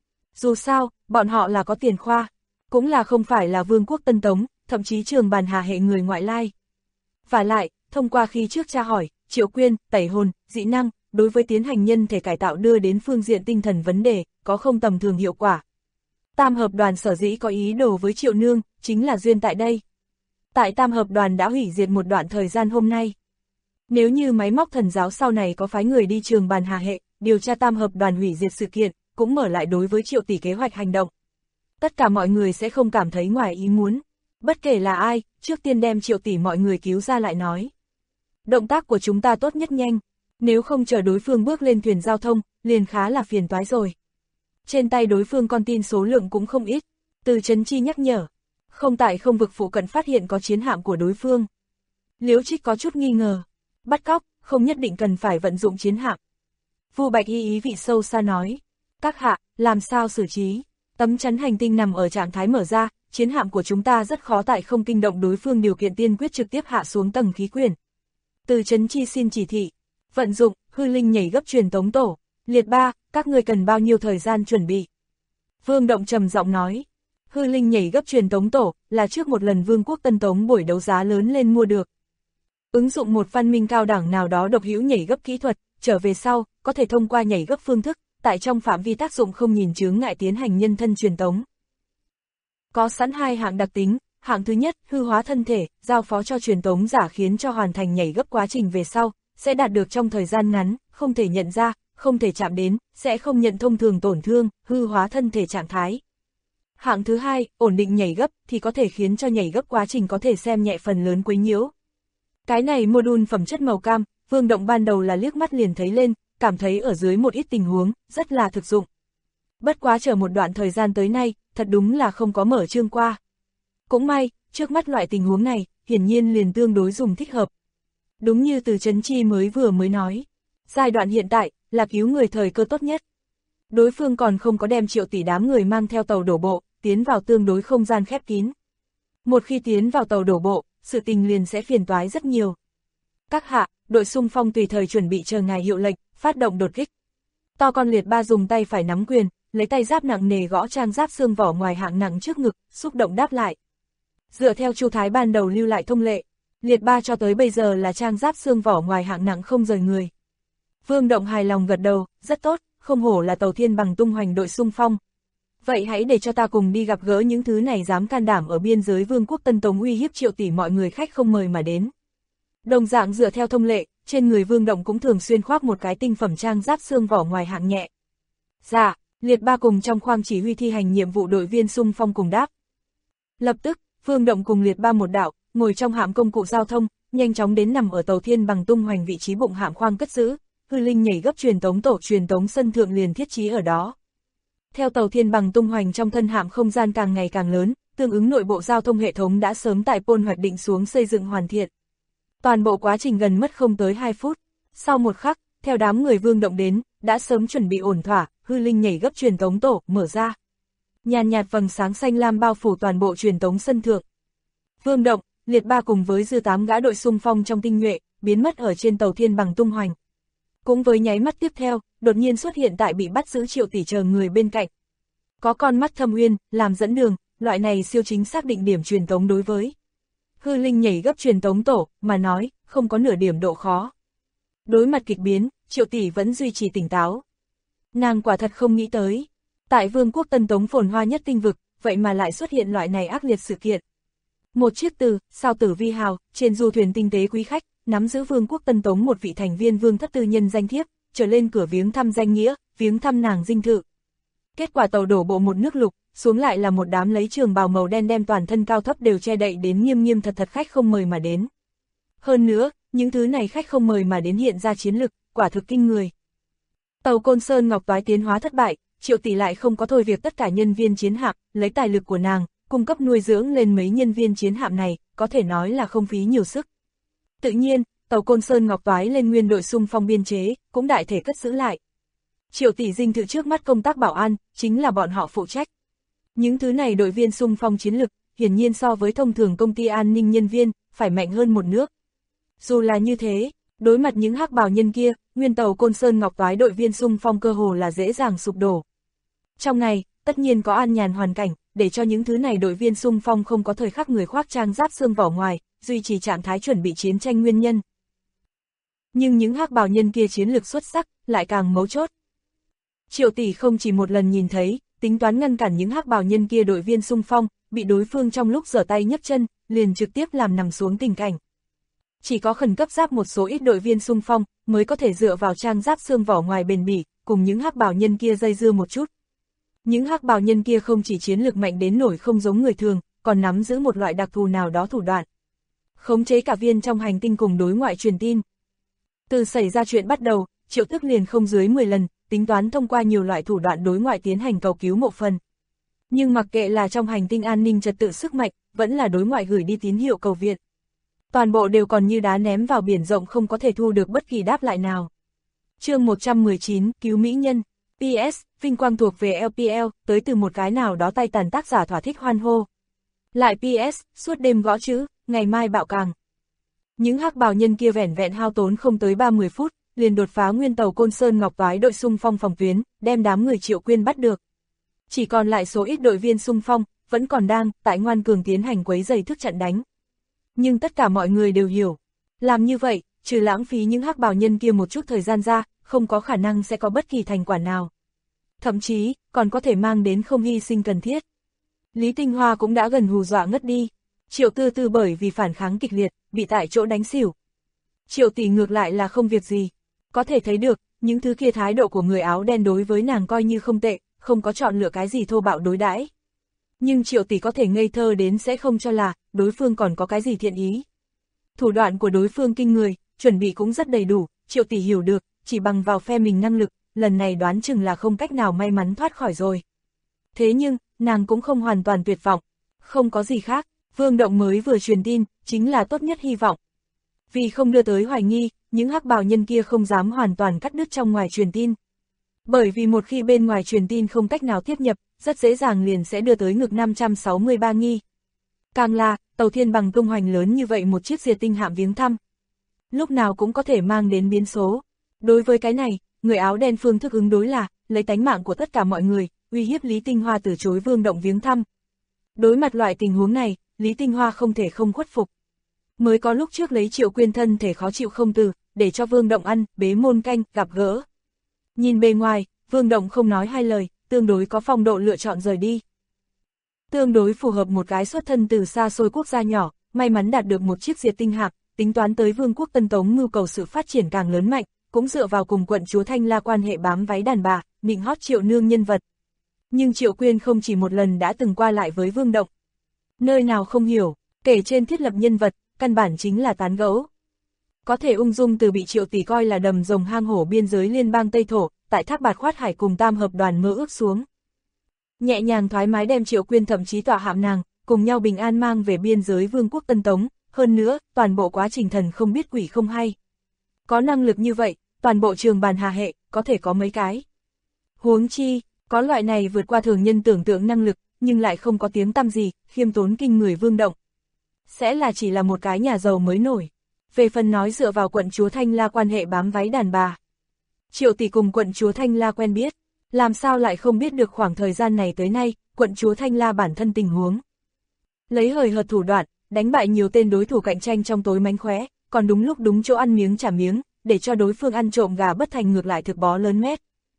Dù sao, bọn họ là có tiền khoa, cũng là không phải là vương quốc Tân Tống, thậm chí trường bàn hà hệ người ngoại lai. Và lại, thông qua khi trước tra hỏi, Triệu Quyên, tẩy hồn, dị năng, đối với tiến hành nhân thể cải tạo đưa đến phương diện tinh thần vấn đề, có không tầm thường hiệu quả. Tam hợp đoàn sở dĩ có ý đồ với Triệu nương, chính là duyên tại đây. Tại tam hợp đoàn đã hủy diệt một đoạn thời gian hôm nay. Nếu như máy móc thần giáo sau này có phái người đi trường bàn hà hệ, điều tra tam hợp đoàn hủy diệt sự kiện, cũng mở lại đối với Triệu tỷ kế hoạch hành động. Tất cả mọi người sẽ không cảm thấy ngoài ý muốn. Bất kể là ai, trước tiên đem Triệu tỷ mọi người cứu ra lại nói. Động tác của chúng ta tốt nhất nhanh, nếu không chờ đối phương bước lên thuyền giao thông, liền khá là phiền toái rồi. Trên tay đối phương con tin số lượng cũng không ít, Từ Trấn Chi nhắc nhở. Không tại không vực phụ cận phát hiện có chiến hạm của đối phương. Liễu Trích có chút nghi ngờ. Bắt cóc, không nhất định cần phải vận dụng chiến hạm. Vu Bạch Y ý vị sâu xa nói. Các hạ, làm sao xử trí? Tấm chắn hành tinh nằm ở trạng thái mở ra, chiến hạm của chúng ta rất khó tại không kinh động đối phương điều kiện tiên quyết trực tiếp hạ xuống tầng khí quyển. Từ Trấn Chi xin chỉ thị. Vận dụng, hư linh nhảy gấp truyền tống tổ. Liệt 3, các người cần bao nhiêu thời gian chuẩn bị? Vương Động trầm giọng nói. Hư linh nhảy gấp truyền tống tổ, là trước một lần vương quốc Tân Tống buổi đấu giá lớn lên mua được. Ứng dụng một văn minh cao đẳng nào đó độc hữu nhảy gấp kỹ thuật, trở về sau, có thể thông qua nhảy gấp phương thức, tại trong phạm vi tác dụng không nhìn chướng ngại tiến hành nhân thân truyền tống. Có sẵn hai hạng đặc tính, hạng thứ nhất, hư hóa thân thể, giao phó cho truyền tống giả khiến cho hoàn thành nhảy gấp quá trình về sau, sẽ đạt được trong thời gian ngắn, không thể nhận ra, không thể chạm đến, sẽ không nhận thông thường tổn thương, hư hóa thân thể trạng thái. Hạng thứ hai, ổn định nhảy gấp thì có thể khiến cho nhảy gấp quá trình có thể xem nhẹ phần lớn quấy nhiễu. Cái này module phẩm chất màu cam, Vương Động ban đầu là liếc mắt liền thấy lên, cảm thấy ở dưới một ít tình huống, rất là thực dụng. Bất quá chờ một đoạn thời gian tới nay, thật đúng là không có mở chương qua. Cũng may, trước mắt loại tình huống này, hiển nhiên liền tương đối dùng thích hợp. Đúng như từ Trấn Chi mới nói, giai đoạn hiện tại, là cứu người thời cơ tốt nhất. Đối phương còn không có đem Triệu Tỷ đám người mang theo tàu đổ bộ, tiến vào tương đối không gian khép kín. Một khi tiến vào tàu đổ bộ, sự tình liền sẽ phiền toái rất nhiều. Các hạ, đội xung phong tùy thời chuẩn bị chờ ngài hiệu lệnh, phát động đột kích. To con liệt ba dùng tay phải nắm quyền, lấy tay giáp nặng nề gõ trang giáp xương vỏ ngoài hạng nặng trước ngực, xúc động đáp lại. Dựa theo Chu Thái ban đầu lưu lại thông lệ, liệt ba cho tới bây giờ là trang giáp xương vỏ ngoài hạng nặng không rời người. Vương Động hài lòng gật đầu, rất tốt, không hổ là tàu thiên bằng tung hoành đội xung phong. Vậy hãy để cho ta cùng đi gặp gỡ những thứ này dám can đảm ở biên giới Vương quốc Tân Tống uy hiếp Triệu Tỷ mọi người khách không mời mà đến. Đồng dạng dựa theo thông lệ, trên người Vương Động cũng thường xuyên khoác một cái tinh phẩm trang giáp xương vỏ ngoài hạng nhẹ. Dạ, liệt ba cùng trong khoang chỉ huy thi hành nhiệm vụ đội viên xung phong cùng đáp. Lập tức, Vương Động cùng liệt ba một đạo, ngồi trong hạm công cụ giao thông, nhanh chóng đến nằm ở tàu thiên bằng tung hoành vị trí bụng hạm khoang cất giữ, hư linh nhảy gấp truyền tống tổ truyền tống sân thượng liền thiết trí ở đó. Theo tàu thiên bằng tung hoành trong thân hạm không gian càng ngày càng lớn, tương ứng nội bộ giao thông hệ thống đã sớm tại Pôn hoạch định xuống xây dựng hoàn thiện. Toàn bộ quá trình gần mất không tới 2 phút. Sau một khắc, theo đám người Vương Động đến, đã sớm chuẩn bị ổn thỏa, hư linh nhảy gấp truyền tống tổ mở ra. Nhàn nhạt vầng sáng xanh lam bao phủ toàn bộ truyền tống sân thượng. Vương Động, liệt ba cùng với dư 8 gã đội xung phong trong tinh nhuệ, biến mất ở trên tàu thiên bằng tung hoành. Cũng với nháy mắt tiếp theo, đột nhiên xuất hiện tại bị bắt giữ Triệu Tỷ chờ người bên cạnh. Có con mắt thâm uyên, làm dẫn đường, loại này siêu chính xác định điểm truyền tống đối với hư linh nhảy gấp truyền tống tổ, mà nói, không có nửa điểm độ khó. Đối mặt kịch biến, Triệu Tỷ vẫn duy trì tỉnh táo. Nàng quả thật không nghĩ tới. Tại Vương quốc Tân Tống phồn hoa nhất tinh vực, vậy mà lại xuất hiện loại này ác liệt sự kiện. Một chiếc từ, sao tử vi hào, trên du thuyền tinh tế quý khách, nắm giữ Vương quốc Tân Tống một vị thành viên vương thất tư nhân danh thiếp, trở lên cửa viếng thăm danh nghĩa, viếng thăm nàng dinh thự. Kết quả tàu đổ bộ một nước lục, xuống lại là một đám lấy trường bào màu đen đem toàn thân cao thấp đều che đậy đến nghiêm nghiêm thật khách không mời mà đến. Hơn nữa, những thứ này khách không mời mà đến hiện ra chiến lực, quả thực kinh người. Tàu Côn Sơn Ngọc Toái tiến hóa thất bại, Triệu Tỷ lại không có thôi việc tất cả nhân viên chiến hạm, lấy tài lực của nàng, cung cấp nuôi dưỡng lên mấy nhân viên chiến hạm này, có thể nói là không phí nhiều sức. Tự nhiên, tàu Côn Sơn Ngọc Toái lên nguyên đội xung phong biên chế, cũng đại thể cất giữ lại. Triệu Tỷ dinh thự trước mắt công tác bảo an, chính là bọn họ phụ trách. Những thứ này đội viên xung phong chiến lực, hiển nhiên so với thông thường công ty an ninh nhân viên, phải mạnh hơn một nước. Dù là như thế, đối mặt những hắc bào nhân kia, nguyên tàu Côn Sơn Ngọc Toái đội viên xung phong cơ hồ là dễ dàng sụp đổ. Trong ngày, tất nhiên có an nhàn hoàn cảnh, để cho những thứ này đội viên xung phong không có thời khắc người khoác trang giáp xương vỏ ngoài, duy trì trạng thái chuẩn bị chiến tranh nguyên nhân. Nhưng những hắc bào nhân kia chiến lược xuất sắc, lại càng mấu chốt. Triệu Tỷ không chỉ một lần nhìn thấy, tính toán ngăn cản những hắc bào nhân kia đội viên xung phong, bị đối phương trong lúc giở tay nhấc chân, liền trực tiếp làm nằm xuống tình cảnh. Chỉ có khẩn cấp giáp một số ít đội viên xung phong, mới có thể dựa vào trang giáp xương vỏ ngoài bền bỉ, cùng những hắc bào nhân kia dây dưa một chút. Những hắc bào nhân kia không chỉ chiến lược mạnh đến nổi không giống người thường, còn nắm giữ một loại đặc thù nào đó thủ đoạn. Khống chế cả viên trong hành tinh cùng đối ngoại truyền tin. Từ xảy ra chuyện bắt đầu, Triệu Tức liền không dưới 10 lần, tính toán thông qua nhiều loại thủ đoạn đối ngoại tiến hành cầu cứu mộ phần. Nhưng mặc kệ là trong hành tinh an ninh trật tự sức mạnh, vẫn là đối ngoại gửi đi tín hiệu cầu viện. Toàn bộ đều còn như đá ném vào biển rộng không có thể thu được bất kỳ đáp lại nào. Chương 119, cứu mỹ nhân. PS, vinh quang thuộc về LPL, tới từ một cái nào đó tay tàn tác giả thỏa thích hoan hô. Lại PS, suốt đêm gõ chữ, ngày mai bạo càng. Những hắc bào nhân kia vẻn vẹn hao tốn không tới 30 phút, liền đột phá nguyên tàu Côn Sơn Ngọc Toái đội xung phong phòng tuyến, đem đám người Triệu Quyên bắt được. Chỉ còn lại số ít đội viên xung phong, vẫn còn đang, tại ngoan cường tiến hành quấy rầy thức trận đánh. Nhưng tất cả mọi người đều hiểu, làm như vậy, trừ lãng phí những hắc bào nhân kia một chút thời gian ra, không có khả năng sẽ có bất kỳ thành quả nào. Thậm chí, còn có thể mang đến không hy sinh cần thiết. Lý Tinh Hoa cũng đã gần hù dọa ngất đi. Triệu Tư Tư bởi vì phản kháng kịch liệt, bị tại chỗ đánh xỉu. Triệu Tỷ ngược lại là không việc gì. Có thể thấy được, những thứ kia thái độ của người áo đen đối với nàng coi như không tệ, không có chọn lựa cái gì thô bạo đối đãi. Nhưng Triệu Tỷ có thể ngây thơ đến sẽ không cho là, đối phương còn có cái gì thiện ý. Thủ đoạn của đối phương kinh người, chuẩn bị cũng rất đầy đủ, Triệu tỷ hiểu được, chỉ bằng vào phe mình năng lực, lần này đoán chừng là không cách nào may mắn thoát khỏi rồi. Thế nhưng, nàng cũng không hoàn toàn tuyệt vọng, không có gì khác, Vương Động mới vừa truyền tin, chính là tốt nhất hy vọng. Vì không đưa tới hoài nghi, những hắc bào nhân kia không dám hoàn toàn cắt đứt trong ngoài truyền tin. Bởi vì một khi bên ngoài truyền tin không cách nào tiếp nhập, rất dễ dàng liền sẽ đưa tới ngực 563 nghi. Càng là, tàu thiên bằng tung hoành lớn như vậy một chiếc diệt tinh hạm viếng thăm. Lúc nào cũng có thể mang đến biến số. Đối với cái này, người áo đen phương thức ứng đối là, lấy tánh mạng của tất cả mọi người, uy hiếp Lý Tinh Hoa từ chối Vương Động viếng thăm. Đối mặt loại tình huống này, Lý Tinh Hoa không thể không khuất phục. Mới có lúc trước lấy Triệu Quyên thân thể khó chịu không từ, để cho Vương Động ăn, bế môn canh, gặp gỡ. Nhìn bề ngoài, Vương Động không nói hai lời, tương đối có phong độ lựa chọn rời đi. Tương đối phù hợp một cái xuất thân từ xa xôi quốc gia nhỏ, may mắn đạt được một chiếc diệt tinh hạm, tính toán tới Vương quốc Tân Tống mưu cầu sự phát triển càng lớn mạnh, cũng dựa vào cùng quận chúa Thanh La quan hệ bám váy đàn bà, nịnh hót Triệu nương nhân vật. Nhưng Triệu Quyên không chỉ một lần đã từng qua lại với Vương Động. Nơi nào không hiểu, kể trên thiết lập nhân vật, căn bản chính là tán gẫu. Có thể ung dung từ bị Triệu tỷ coi là đầm rồng hang hổ biên giới liên bang Tây Thổ, tại Thác Bạt Khoát Hải cùng Tam Hợp Đoàn mơ ước xuống. Nhẹ nhàng thoải mái đem Triệu Quyên thậm chí tọa hạm nàng, cùng nhau bình an mang về biên giới Vương quốc Tân Tống, hơn nữa, toàn bộ quá trình thần không biết quỷ không hay. Có năng lực như vậy, toàn bộ trường bàn hà hệ, có thể có mấy cái. Huống chi, có loại này vượt qua thường nhân tưởng tượng năng lực, nhưng lại không có tiếng tăm gì, khiêm tốn kinh người Vương Động. Sẽ là chỉ là một cái nhà giàu mới nổi. Về phần nói dựa vào quận chúa Thanh La quan hệ bám váy đàn bà. Triệu tỷ cùng quận chúa Thanh La quen biết, làm sao lại không biết được khoảng thời gian này tới nay, quận chúa Thanh La bản thân tình huống. Lấy hời hợt thủ đoạn, đánh bại nhiều tên đối thủ cạnh tranh trong tối mánh khóe, còn đúng lúc đúng chỗ ăn miếng trả miếng, để cho đối phương ăn trộm gà bất thành ngược lại thực bó lớn mét.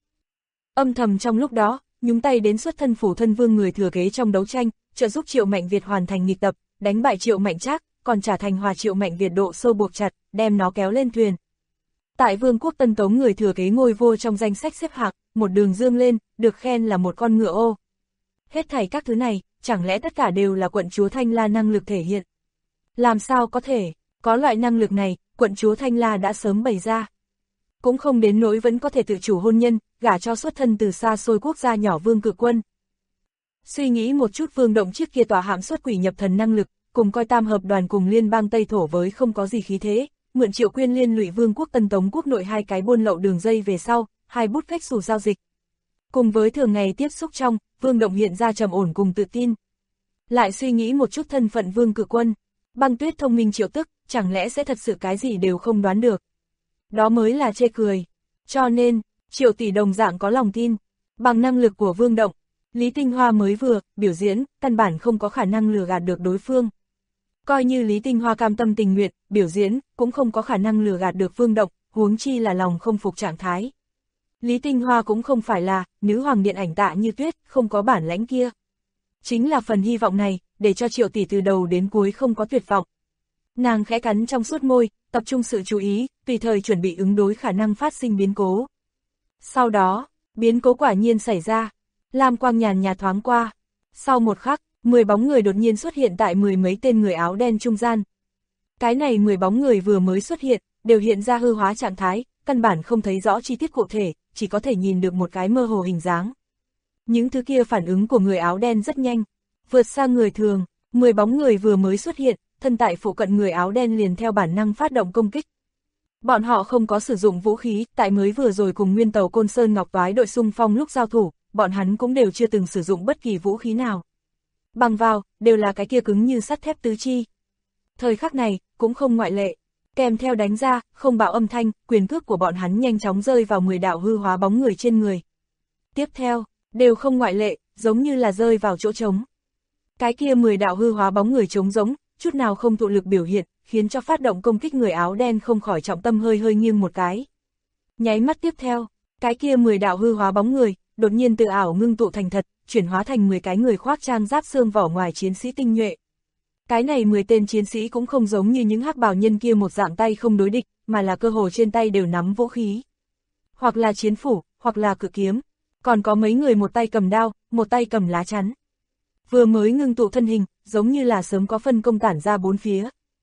Âm thầm trong lúc đó, nhúng tay đến xuất thân phủ thân vương người thừa kế trong đấu tranh, trợ giúp Triệu Mạnh Việt hoàn thành nghịch tập, đánh bại Triệu Mạnh Trác, còn trả thành hòa Triệu Mạnh Việt độ sâu buộc chặt, đem nó kéo lên thuyền. Tại Vương quốc Tân Tống người thừa kế ngôi vua trong danh sách xếp hạng, một đường dương lên, được khen là một con ngựa ô. Hết thảy các thứ này, chẳng lẽ tất cả đều là quận chúa Thanh La năng lực thể hiện? Làm sao có thể, có loại năng lực này, quận chúa Thanh La đã sớm bày ra. Cũng không đến nỗi vẫn có thể tự chủ hôn nhân, gả cho xuất thân từ xa xôi quốc gia nhỏ Vương Cự Quân. Suy nghĩ một chút Vương Động trước kia tỏa hạm xuất quỷ nhập thần năng lực, cùng coi Tam Hợp Đoàn cùng liên bang Tây Thổ với không có gì khí thế, mượn Triệu Quyên liên lụy Vương quốc Tân Tống quốc nội hai cái buôn lậu đường dây về sau, hai bút cách xù giao dịch. Cùng với thường ngày tiếp xúc trong, Vương Động hiện ra trầm ổn cùng tự tin. Lại suy nghĩ một chút thân phận Vương Cự Quân, Băng Tuyết thông minh Triệu Tức, chẳng lẽ sẽ thật sự cái gì đều không đoán được. Đó mới là chê cười. Cho nên, Triệu tỷ đồng dạng có lòng tin, bằng năng lực của Vương Động, Lý Tinh Hoa mới vừa biểu diễn, căn bản không có khả năng lừa gạt được đối phương. Coi như Lý Tinh Hoa cam tâm tình nguyện, biểu diễn, cũng không có khả năng lừa gạt được Vương Động, huống chi là lòng không phục trạng thái. Lý Tinh Hoa cũng không phải là nữ hoàng điện ảnh Tạ Như Tuyết, không có bản lãnh kia. Chính là phần hy vọng này, để cho Triệu tỷ từ đầu đến cuối không có tuyệt vọng. Nàng khẽ cắn trong suốt môi, tập trung sự chú ý, tùy thời chuẩn bị ứng đối khả năng phát sinh biến cố. Sau đó, biến cố quả nhiên xảy ra. Lam quang nhàn nhạt thoáng qua. Sau một khắc, 10 bóng người đột nhiên xuất hiện tại 10 mấy tên người áo đen trung gian. Cái này 10 bóng người vừa mới xuất hiện, đều hiện ra hư hóa trạng thái, căn bản không thấy rõ chi tiết cụ thể, chỉ có thể nhìn được một cái mơ hồ hình dáng. Những thứ kia phản ứng của người áo đen rất nhanh, vượt xa người thường, 10 bóng người vừa mới xuất hiện, thân tại phụ cận người áo đen liền theo bản năng phát động công kích. Bọn họ không có sử dụng vũ khí, tại mới vừa rồi cùng nguyên tàu Côn Sơn Ngọc Toái đội xung phong lúc giao thủ, bọn hắn cũng đều chưa từng sử dụng bất kỳ vũ khí nào. Bằng vào, đều là cái kia cứng như sắt thép tứ chi. Thời khắc này, cũng không ngoại lệ. Kèm theo đánh ra, không bạo âm thanh, quyền cước của bọn hắn nhanh chóng rơi vào 10 đạo hư hóa bóng người trên người. Tiếp theo, đều không ngoại lệ, giống như là rơi vào chỗ trống. Cái kia 10 đạo hư hóa bóng người trống giống, chút nào không tụ lực biểu hiện, khiến cho phát động công kích người áo đen không khỏi trọng tâm hơi hơi nghiêng một cái. Nháy mắt tiếp theo, cái kia 10 đạo hư hóa bóng người, đột nhiên tự ảo ngưng tụ thành thật, chuyển hóa thành 10 cái người khoác trang giáp xương vỏ ngoài chiến sĩ tinh nhuệ. Cái này 10 tên chiến sĩ cũng không giống như những hắc bào nhân kia một dạng tay không đối địch, mà là cơ hồ trên tay đều nắm vũ khí. Hoặc là chiến phủ, hoặc là cự kiếm, còn có mấy người một tay cầm đao, một tay cầm lá chắn. Vừa mới ngưng tụ thân hình, giống như là sớm có phân công tản ra bốn phía.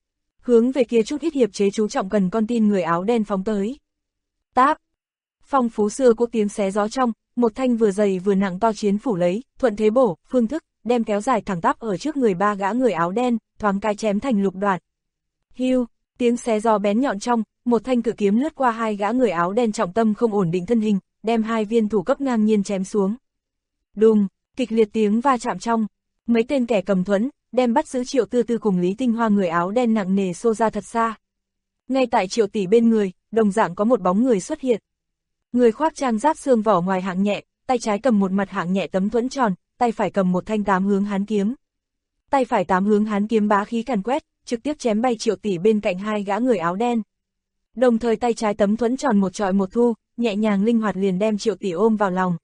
hướng về kia chút ít hiệp chế chú trọng cần con tin người áo đen phóng tới. Táp! Phong phú xưa cỗ tiếng xé gió trong, một thanh vừa dày vừa nặng to chiến phủ lấy, thuận thế bổ, phương thức, đem kéo dài thẳng tắp ở trước người ba gã người áo đen, thoáng cái chém thành lục đoạn. Hiu! Tiếng xé gió bén nhọn trong, một thanh cự kiếm lướt qua hai gã người áo đen trọng tâm không ổn định thân hình, đem hai viên thủ cấp ngang nhiên chém xuống. Đùng! Kịch liệt tiếng va chạm trong, mấy tên kẻ cầm thuẫn, đem bắt giữ Triệu Tư Tư cùng Lý Tinh Hoa người áo đen nặng nề xô ra thật xa. Ngay tại Triệu tỷ bên người, đồng dạng có một bóng người xuất hiện. Người khoác trang giáp xương vỏ ngoài hạng nhẹ, tay trái cầm một mặt hạng nhẹ tấm thuẫn tròn, tay phải cầm một thanh tám hướng hán kiếm. Tay phải tám hướng hán kiếm bá khí càn quét, trực tiếp chém bay Triệu tỷ bên cạnh hai gã người áo đen. Đồng thời tay trái tấm thuẫn tròn một trọi một thu, nhẹ nhàng linh hoạt liền đem Triệu tỷ ôm vào lòng.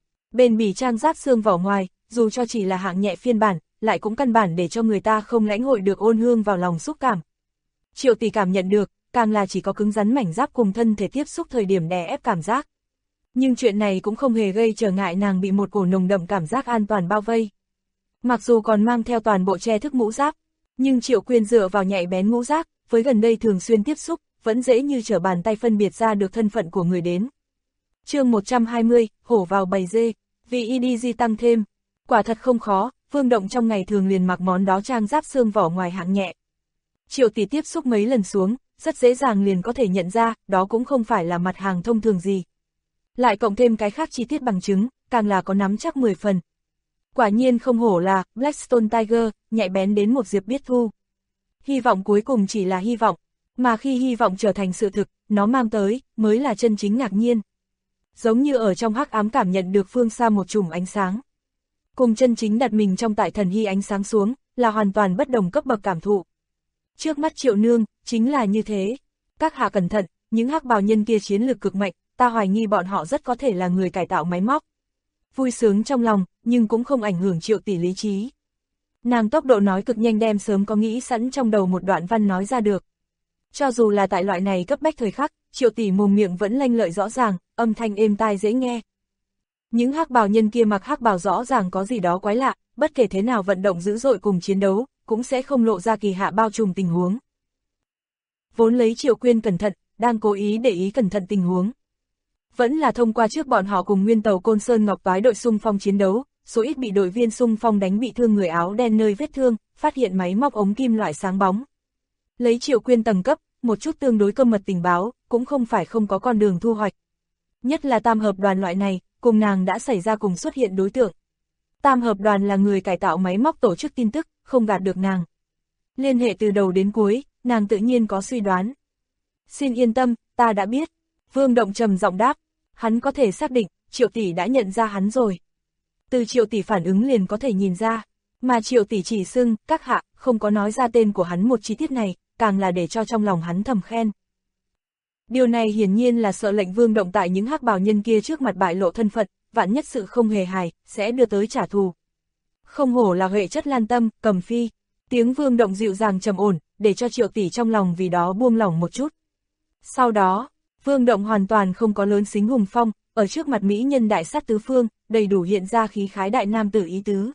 Bền bỉ trang giáp xương vỏ ngoài, dù cho chỉ là hạng nhẹ phiên bản, lại cũng căn bản để cho người ta không lãnh hội được ôn hương vào lòng xúc cảm. Triệu tỷ cảm nhận được, càng là chỉ có cứng rắn mảnh giáp cùng thân thể tiếp xúc thời điểm đè ép cảm giác. Nhưng chuyện này cũng không hề gây trở ngại nàng bị một cổ nồng đậm cảm giác an toàn bao vây. Mặc dù còn mang theo toàn bộ che thức mũ giáp, nhưng Triệu Quyên dựa vào nhạy bén ngũ giác, với gần đây thường xuyên tiếp xúc, vẫn dễ như trở bàn tay phân biệt ra được thân phận của người đến. Chương 120, hổ vào bầy dê, vì EDG tăng thêm. Quả thật không khó, Vương Động trong ngày thường liền mặc món đó trang giáp xương vỏ ngoài hạng nhẹ. Triệu tỷ tiếp xúc mấy lần xuống, rất dễ dàng liền có thể nhận ra, đó cũng không phải là mặt hàng thông thường gì. Lại cộng thêm cái khác chi tiết bằng chứng, càng là có nắm chắc 10 phần. Quả nhiên không hổ là Blackstone Tiger, nhạy bén đến một diệp biết thu. Hy vọng cuối cùng chỉ là hy vọng, mà khi hy vọng trở thành sự thực, nó mang tới, mới là chân chính ngạc nhiên. Giống như ở trong hắc ám cảm nhận được phương xa một chùm ánh sáng. Cùng chân chính đặt mình trong tại thần hy ánh sáng xuống, là hoàn toàn bất đồng cấp bậc cảm thụ. Trước mắt Triệu nương, chính là như thế. Các hạ cẩn thận, những hắc bào nhân kia chiến lược cực mạnh, ta hoài nghi bọn họ rất có thể là người cải tạo máy móc. Vui sướng trong lòng, nhưng cũng không ảnh hưởng Triệu tỷ lý trí. Nàng tốc độ nói cực nhanh đem sớm có nghĩ sẵn trong đầu một đoạn văn nói ra được. Cho dù là tại loại này cấp bách thời khắc, Triệu tỷ mồm miệng vẫn lanh lợi rõ ràng, âm thanh êm tai dễ nghe. Những hắc bào nhân kia mặc hắc bào rõ ràng có gì đó quái lạ, bất kể thế nào vận động dữ dội cùng chiến đấu, cũng sẽ không lộ ra kỳ hạ bao trùm tình huống. Vốn lấy Triệu Quyên cẩn thận, đang cố ý để ý cẩn thận tình huống. Vẫn là thông qua trước bọn họ cùng nguyên tàu Côn Sơn Ngọc Toái đội xung phong chiến đấu, số ít bị đội viên xung phong đánh bị thương người áo đen nơi vết thương, phát hiện máy móc ống kim loại sáng bóng. Lấy Triệu Quyên tầng cấp, một chút tương đối cơ mật tình báo, cũng không phải không có con đường thu hoạch. Nhất là tam hợp đoàn loại này, cùng nàng đã xảy ra cùng xuất hiện đối tượng. Tam hợp đoàn là người cải tạo máy móc tổ chức tin tức, không gạt được nàng. Liên hệ từ đầu đến cuối, nàng tự nhiên có suy đoán. Xin yên tâm, ta đã biết. Vương Động trầm giọng đáp, hắn có thể xác định, Triệu tỷ đã nhận ra hắn rồi. Từ Triệu tỷ phản ứng liền có thể nhìn ra, mà Triệu tỷ chỉ xưng, các hạ, không có nói ra tên của hắn một chi tiết này, càng là để cho trong lòng hắn thầm khen. Điều này hiển nhiên là sợ lệnh Vương Động tại những hắc bào nhân kia trước mặt bại lộ thân phận, vạn nhất sự không hề hài, sẽ đưa tới trả thù. Không hổ là huệ chất lan tâm, cầm phi. Tiếng Vương Động dịu dàng trầm ổn, để cho Triệu tỷ trong lòng vì đó buông lỏng một chút. Sau đó, Vương Động hoàn toàn không có lớn xính hùng phong, ở trước mặt mỹ nhân đại sát tứ phương, đầy đủ hiện ra khí khái đại nam tử ý tứ.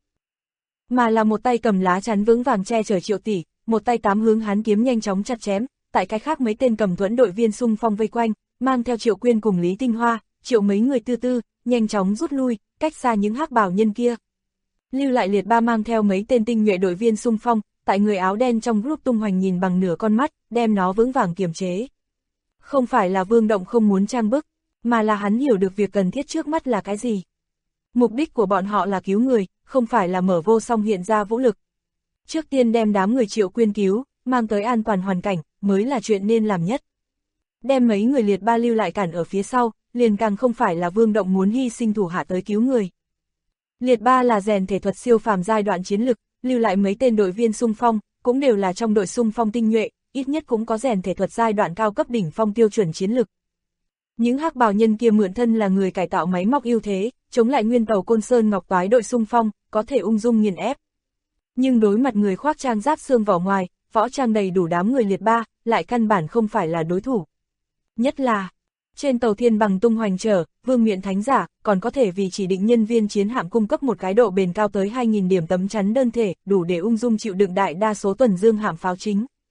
Mà là một tay cầm lá chắn vững vàng che chở Triệu tỷ, một tay tám hướng hán kiếm nhanh chóng chặt chém, tại cái khác mấy tên cầm thuẫn đội viên xung phong vây quanh, mang theo Triệu Quyên cùng Lý Tinh Hoa, Triệu mấy người tư tư, nhanh chóng rút lui, cách xa những hắc bào nhân kia. Lưu lại liệt ba mang theo mấy tên tinh nhuệ đội viên xung phong, tại người áo đen trong group tung hoành nhìn bằng nửa con mắt, đem nó vững vàng kiềm chế. Không phải là Vương Động không muốn trang bức, mà là hắn hiểu được việc cần thiết trước mắt là cái gì. Mục đích của bọn họ là cứu người, không phải là mở vô song hiện ra vũ lực. Trước tiên đem đám người Triệu Quyên cứu, mang tới an toàn hoàn cảnh, mới là chuyện nên làm nhất. Đem mấy người liệt ba lưu lại cản ở phía sau, liền càng không phải là Vương Động muốn hy sinh thủ hạ tới cứu người. Liệt ba là rèn thể thuật siêu phàm giai đoạn chiến lực, lưu lại mấy tên đội viên xung phong, cũng đều là trong đội xung phong tinh nhuệ, ít nhất cũng có rèn thể thuật giai đoạn cao cấp đỉnh phong tiêu chuẩn chiến lực. Những hắc bào nhân kia mượn thân là người cải tạo máy móc ưu thế, chống lại nguyên tàu Côn Sơn Ngọc Toái đội xung phong, có thể ung dung nghiền ép. Nhưng đối mặt người khoác trang giáp xương vỏ ngoài, võ trang đầy đủ đám người liệt ba, lại căn bản không phải là đối thủ. Nhất là, trên tàu thiên bằng tung hoành trở, vương miện thánh giả, còn có thể vì chỉ định nhân viên chiến hạm cung cấp một cái độ bền cao tới 2.000 điểm tấm chắn đơn thể, đủ để ung dung chịu đựng đại đa số tuần dương hạm pháo chính.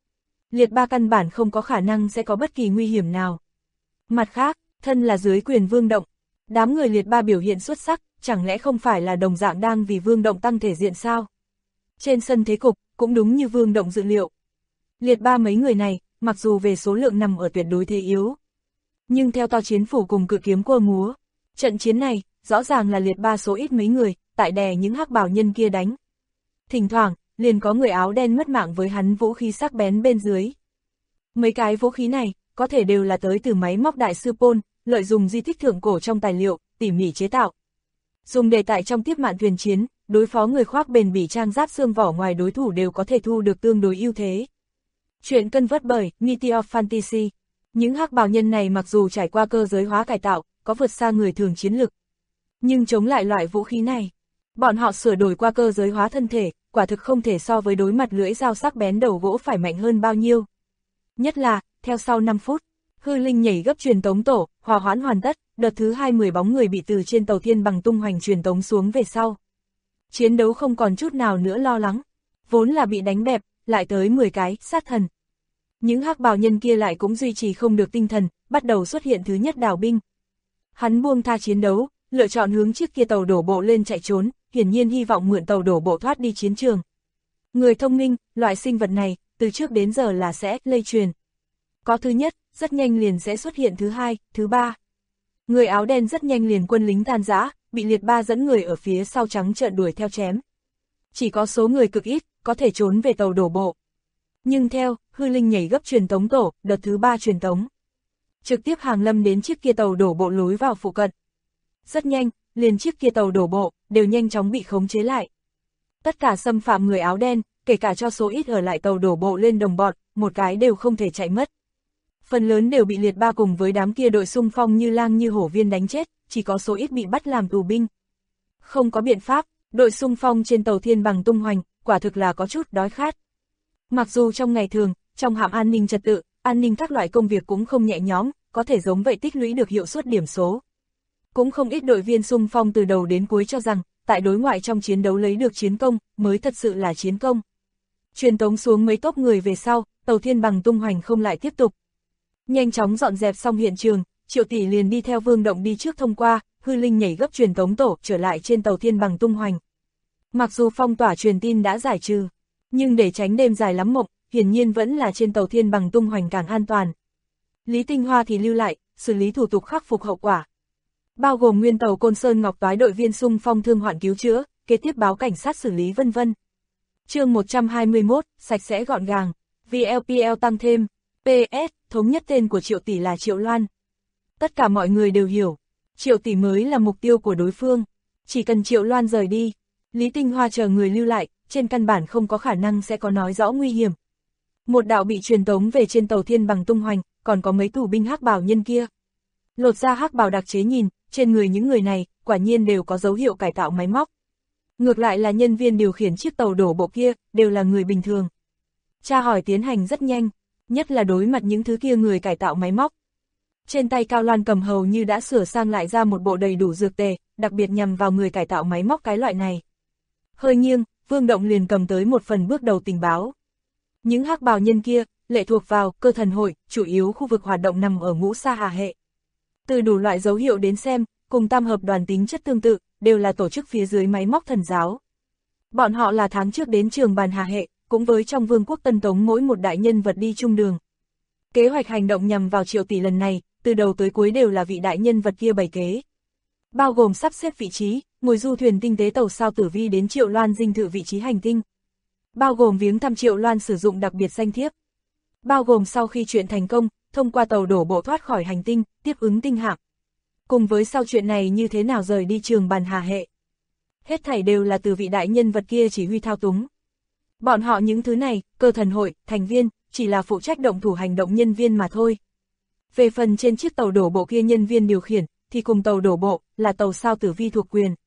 Liệt Ba căn bản không có khả năng sẽ có bất kỳ nguy hiểm nào. Mặt khác, thân là dưới quyền Vương Động, đám người Liệt Ba biểu hiện xuất sắc, chẳng lẽ không phải là đồng dạng đang vì Vương Động tăng thể diện sao? Trên sân thế cục, cũng đúng như Vương Động dự liệu. Liệt Ba mấy người này, mặc dù về số lượng nằm ở tuyệt đối thế yếu, nhưng theo to chiến phủ cùng cự kiếm quơ múa, trận chiến này, rõ ràng là Liệt Ba số ít mấy người, tại đè những hắc bào nhân kia đánh. Thỉnh thoảng, liền có người áo đen mất mạng với hắn vũ khí sắc bén bên dưới. Mấy cái vũ khí này, có thể đều là tới từ máy móc đại sư Pôn, lợi dụng di tích thượng cổ trong tài liệu, tỉ mỉ chế tạo. Dùng để tại trong tiếp mạn thuyền chiến, đối phó người khoác bền bỉ trang giáp xương vỏ ngoài đối thủ đều có thể thu được tương đối ưu thế. Chuyện cân vớt bởi Meteor Fantasy. Những hắc bào nhân này mặc dù trải qua cơ giới hóa cải tạo, có vượt xa người thường chiến lực, nhưng chống lại loại vũ khí này, bọn họ sửa đổi qua cơ giới hóa thân thể, quả thực không thể so với đối mặt lưỡi dao sắc bén đầu gỗ phải mạnh hơn bao nhiêu. Nhất là, theo sau 5 phút, hư linh nhảy gấp truyền tống tổ, hòa hoãn hoàn tất, đợt thứ 20 bóng người bị từ trên tàu thiên bằng tung hoành truyền tống xuống về sau. Chiến đấu không còn chút nào nữa lo lắng, vốn là bị đánh bẹp, lại tới 10 cái, sát thần. Những hắc bào nhân kia lại cũng duy trì không được tinh thần, bắt đầu xuất hiện thứ nhất đào binh. Hắn buông tha chiến đấu, lựa chọn hướng chiếc kia tàu đổ bộ lên chạy trốn, hiển nhiên hy vọng mượn tàu đổ bộ thoát đi chiến trường. Người thông minh, loại sinh vật này, từ trước đến giờ là sẽ lây truyền. Có thứ nhất, rất nhanh liền sẽ xuất hiện thứ hai, thứ ba. Người áo đen rất nhanh liền quân lính tan rã, bị Liệt Ba dẫn người ở phía sau trắng trợn đuổi theo chém. Chỉ có số người cực ít, có thể trốn về tàu đổ bộ. Nhưng theo, hư linh nhảy gấp truyền tống tổ, đợt thứ 3 truyền tống, trực tiếp hàng lâm đến chiếc kia tàu đổ bộ lối vào phụ cận. Rất nhanh, liền chiếc kia tàu đổ bộ, đều nhanh chóng bị khống chế lại. Tất cả xâm phạm người áo đen, kể cả cho số ít ở lại tàu đổ bộ lên đồng bọn, một cái đều không thể chạy mất. Phần lớn đều bị Liệt Ba cùng với đám kia đội xung phong như lang như hổ viên đánh chết, chỉ có số ít bị bắt làm tù binh. Không có biện pháp, đội xung phong trên tàu thiên bằng tung hoành, quả thực là có chút đói khát. Mặc dù trong ngày thường, trong hạm an ninh trật tự, an ninh các loại công việc cũng không nhẹ nhõm, có thể giống vậy tích lũy được hiệu suất điểm số. Cũng không ít đội viên xung phong từ đầu đến cuối cho rằng, tại đối ngoại trong chiến đấu lấy được chiến công, mới thật sự là chiến công. Truyền tống xuống mấy tốp người về sau, tàu thiên bằng tung hoành không lại tiếp tục. Nhanh chóng dọn dẹp xong hiện trường, Triệu Tỷ liền đi theo Vương Động đi trước thông qua, hư linh nhảy gấp truyền tống tổ trở lại trên tàu thiên bằng tung hoành. Mặc dù phong tỏa truyền tin đã giải trừ, nhưng để tránh đêm dài lắm mộng, hiển nhiên vẫn là trên tàu thiên bằng tung hoành càng an toàn. Lý Tinh Hoa thì lưu lại, xử lý thủ tục khắc phục hậu quả. Bao gồm nguyên tàu Côn Sơn Ngọc Toái đội viên xung phong thương hoạn cứu chữa, kế tiếp báo cảnh sát xử lý vân vân. Chương 121, sạch sẽ gọn gàng, VLPL tăng thêm, PS, thống nhất tên của Triệu Tỷ là Triệu Loan. Tất cả mọi người đều hiểu, Triệu Tỷ mới là mục tiêu của đối phương, chỉ cần Triệu Loan rời đi, Lý Tinh Hoa chờ người lưu lại, trên căn bản không có khả năng sẽ có nói rõ nguy hiểm. Một đạo bị truyền tống về trên tàu thiên bằng tung hoành, còn có mấy tù binh hắc bào nhân kia. Lột ra hắc bào đặc chế nhìn, trên người những người này, quả nhiên đều có dấu hiệu cải tạo máy móc. Ngược lại là nhân viên điều khiển chiếc tàu đổ bộ kia, đều là người bình thường. Tra hỏi tiến hành rất nhanh, nhất là đối mặt những thứ kia người cải tạo máy móc. Trên tay Cao Loan cầm hầu như đã sửa sang lại ra một bộ đầy đủ dược tề, đặc biệt nhằm vào người cải tạo máy móc cái loại này. Hơi nghiêng, Vương Động liền cầm tới một phần bước đầu tình báo. Những hắc bào nhân kia, lệ thuộc vào cơ thần hội, chủ yếu khu vực hoạt động nằm ở Ngũ Sa Hà hệ. Từ đủ loại dấu hiệu đến xem, cùng tam hợp đoàn tính chất tương tự, đều là tổ chức phía dưới máy móc thần giáo. Bọn họ là tháng trước đến Trường Bàn Hà hệ, cũng với trong Vương quốc Tân Tống mỗi một đại nhân vật đi chung đường. Kế hoạch hành động nhằm vào Triệu Tỷ lần này, từ đầu tới cuối đều là vị đại nhân vật kia bày kế. Bao gồm sắp xếp vị trí, ngồi du thuyền tinh tế tàu sao Tử Vi đến Triệu Loan dinh thự vị trí hành tinh. Bao gồm viếng thăm Triệu Loan sử dụng đặc biệt danh thiếp. Bao gồm sau khi chuyện thành công, thông qua tàu đổ bộ thoát khỏi hành tinh, tiếp ứng tinh hạm. Cùng với sau chuyện này như thế nào rời đi Trường Bàn Hà hệ. Hết thảy đều là từ vị đại nhân vật kia chỉ huy thao túng. Bọn họ những thứ này, cơ thần hội, thành viên, chỉ là phụ trách động thủ hành động nhân viên mà thôi. Về phần trên chiếc tàu đổ bộ kia nhân viên điều khiển, thì cùng tàu đổ bộ, là tàu sao Tử Vi thuộc quyền.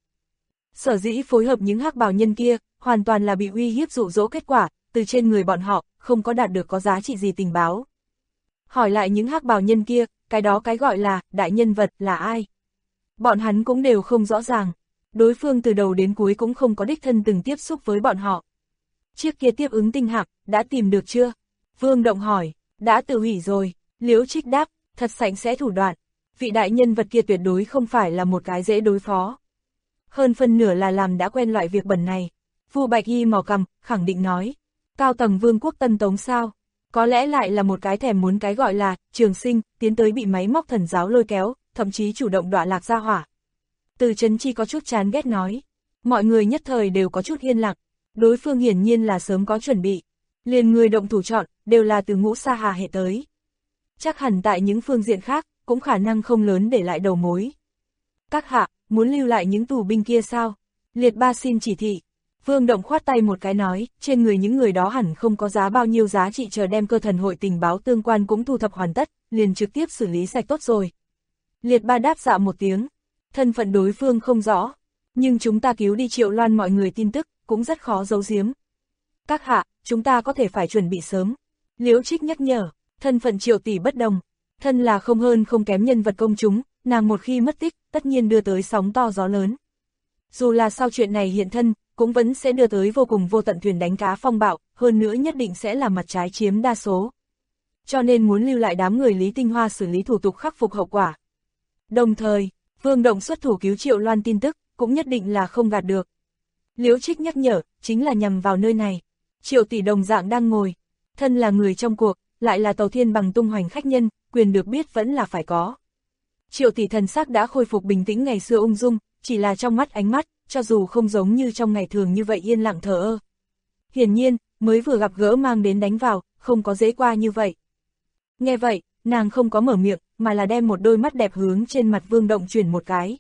Sở dĩ phối hợp những hắc bào nhân kia, hoàn toàn là bị uy hiếp dụ dỗ kết quả, từ trên người bọn họ, không có đạt được có giá trị gì tình báo. Hỏi lại những hắc bào nhân kia, cái đó cái gọi là, đại nhân vật là ai? Bọn hắn cũng đều không rõ ràng. Đối phương từ đầu đến cuối cũng không có đích thân từng tiếp xúc với bọn họ. Chiếc kia tiếp ứng tinh hạm, đã tìm được chưa? Vương Động hỏi, đã tự hủy rồi, Liễu Trích đáp, thật sạch sẽ thủ đoạn. Vị đại nhân vật kia tuyệt đối không phải là một cái dễ đối phó. Hơn phân nửa là làm đã quen loại việc bẩn này. Vu Bạch Y mò cằm, khẳng định nói, cao tầng vương quốc Tân Tống sao? Có lẽ lại là một cái thèm muốn cái gọi là Trường Sinh, tiến tới bị máy móc thần giáo lôi kéo, thậm chí chủ động đọa lạc ra hỏa. Từ Trấn Chi có chút chán ghét nói, mọi người nhất thời đều có chút yên lặng, đối phương hiển nhiên là sớm có chuẩn bị, liền người động thủ chọn, đều là từ Ngũ Sa Hà hệ tới. Chắc hẳn tại những phương diện khác, cũng khả năng không lớn để lại đầu mối. Các hạ, muốn lưu lại những tù binh kia sao? Liệt Ba xin chỉ thị. Vương Động khoát tay một cái nói, trên người những người đó hẳn không có giá bao nhiêu giá trị, chờ đem cơ thần hội tình báo tương quan cũng thu thập hoàn tất, liền trực tiếp xử lý sạch tốt rồi. Liệt Ba đáp dạ một tiếng, thân phận đối phương không rõ, nhưng chúng ta cứu đi Triệu Loan mọi người tin tức, cũng rất khó giấu giếm. Các hạ, chúng ta có thể phải chuẩn bị sớm. Liễu Trích nhắc nhở, thân phận Triệu tỷ bất đồng, thân là không hơn không kém nhân vật công chúng, nàng một khi mất tích, tất nhiên đưa tới sóng to gió lớn. Dù là sau chuyện này hiện thân, cũng vẫn sẽ đưa tới vô cùng vô tận thuyền đánh cá phong bạo, hơn nữa nhất định sẽ là mặt trái chiếm đa số. Cho nên muốn lưu lại đám người Lý Tinh Hoa xử lý thủ tục khắc phục hậu quả. Đồng thời, Vương Động xuất thủ cứu Triệu Loan tin tức, cũng nhất định là không gạt được. Liễu Trích nhắc nhở, chính là nhằm vào nơi này. Triệu tỷ đồng dạng đang ngồi, thân là người trong cuộc, lại là Tàu Thiên Bằng tung hoành khách nhân, quyền được biết vẫn là phải có. Triệu tỷ thần sắc đã khôi phục bình tĩnh ngày xưa ung dung, chỉ là trong mắt ánh mắt, cho dù không giống như trong ngày thường như vậy yên lặng thờ ơ. Hiển nhiên, mới vừa gặp gỡ mang đến đánh vào, không có dễ qua như vậy. Nghe vậy, nàng không có mở miệng, mà là đem một đôi mắt đẹp hướng trên mặt Vương Động chuyển một cái.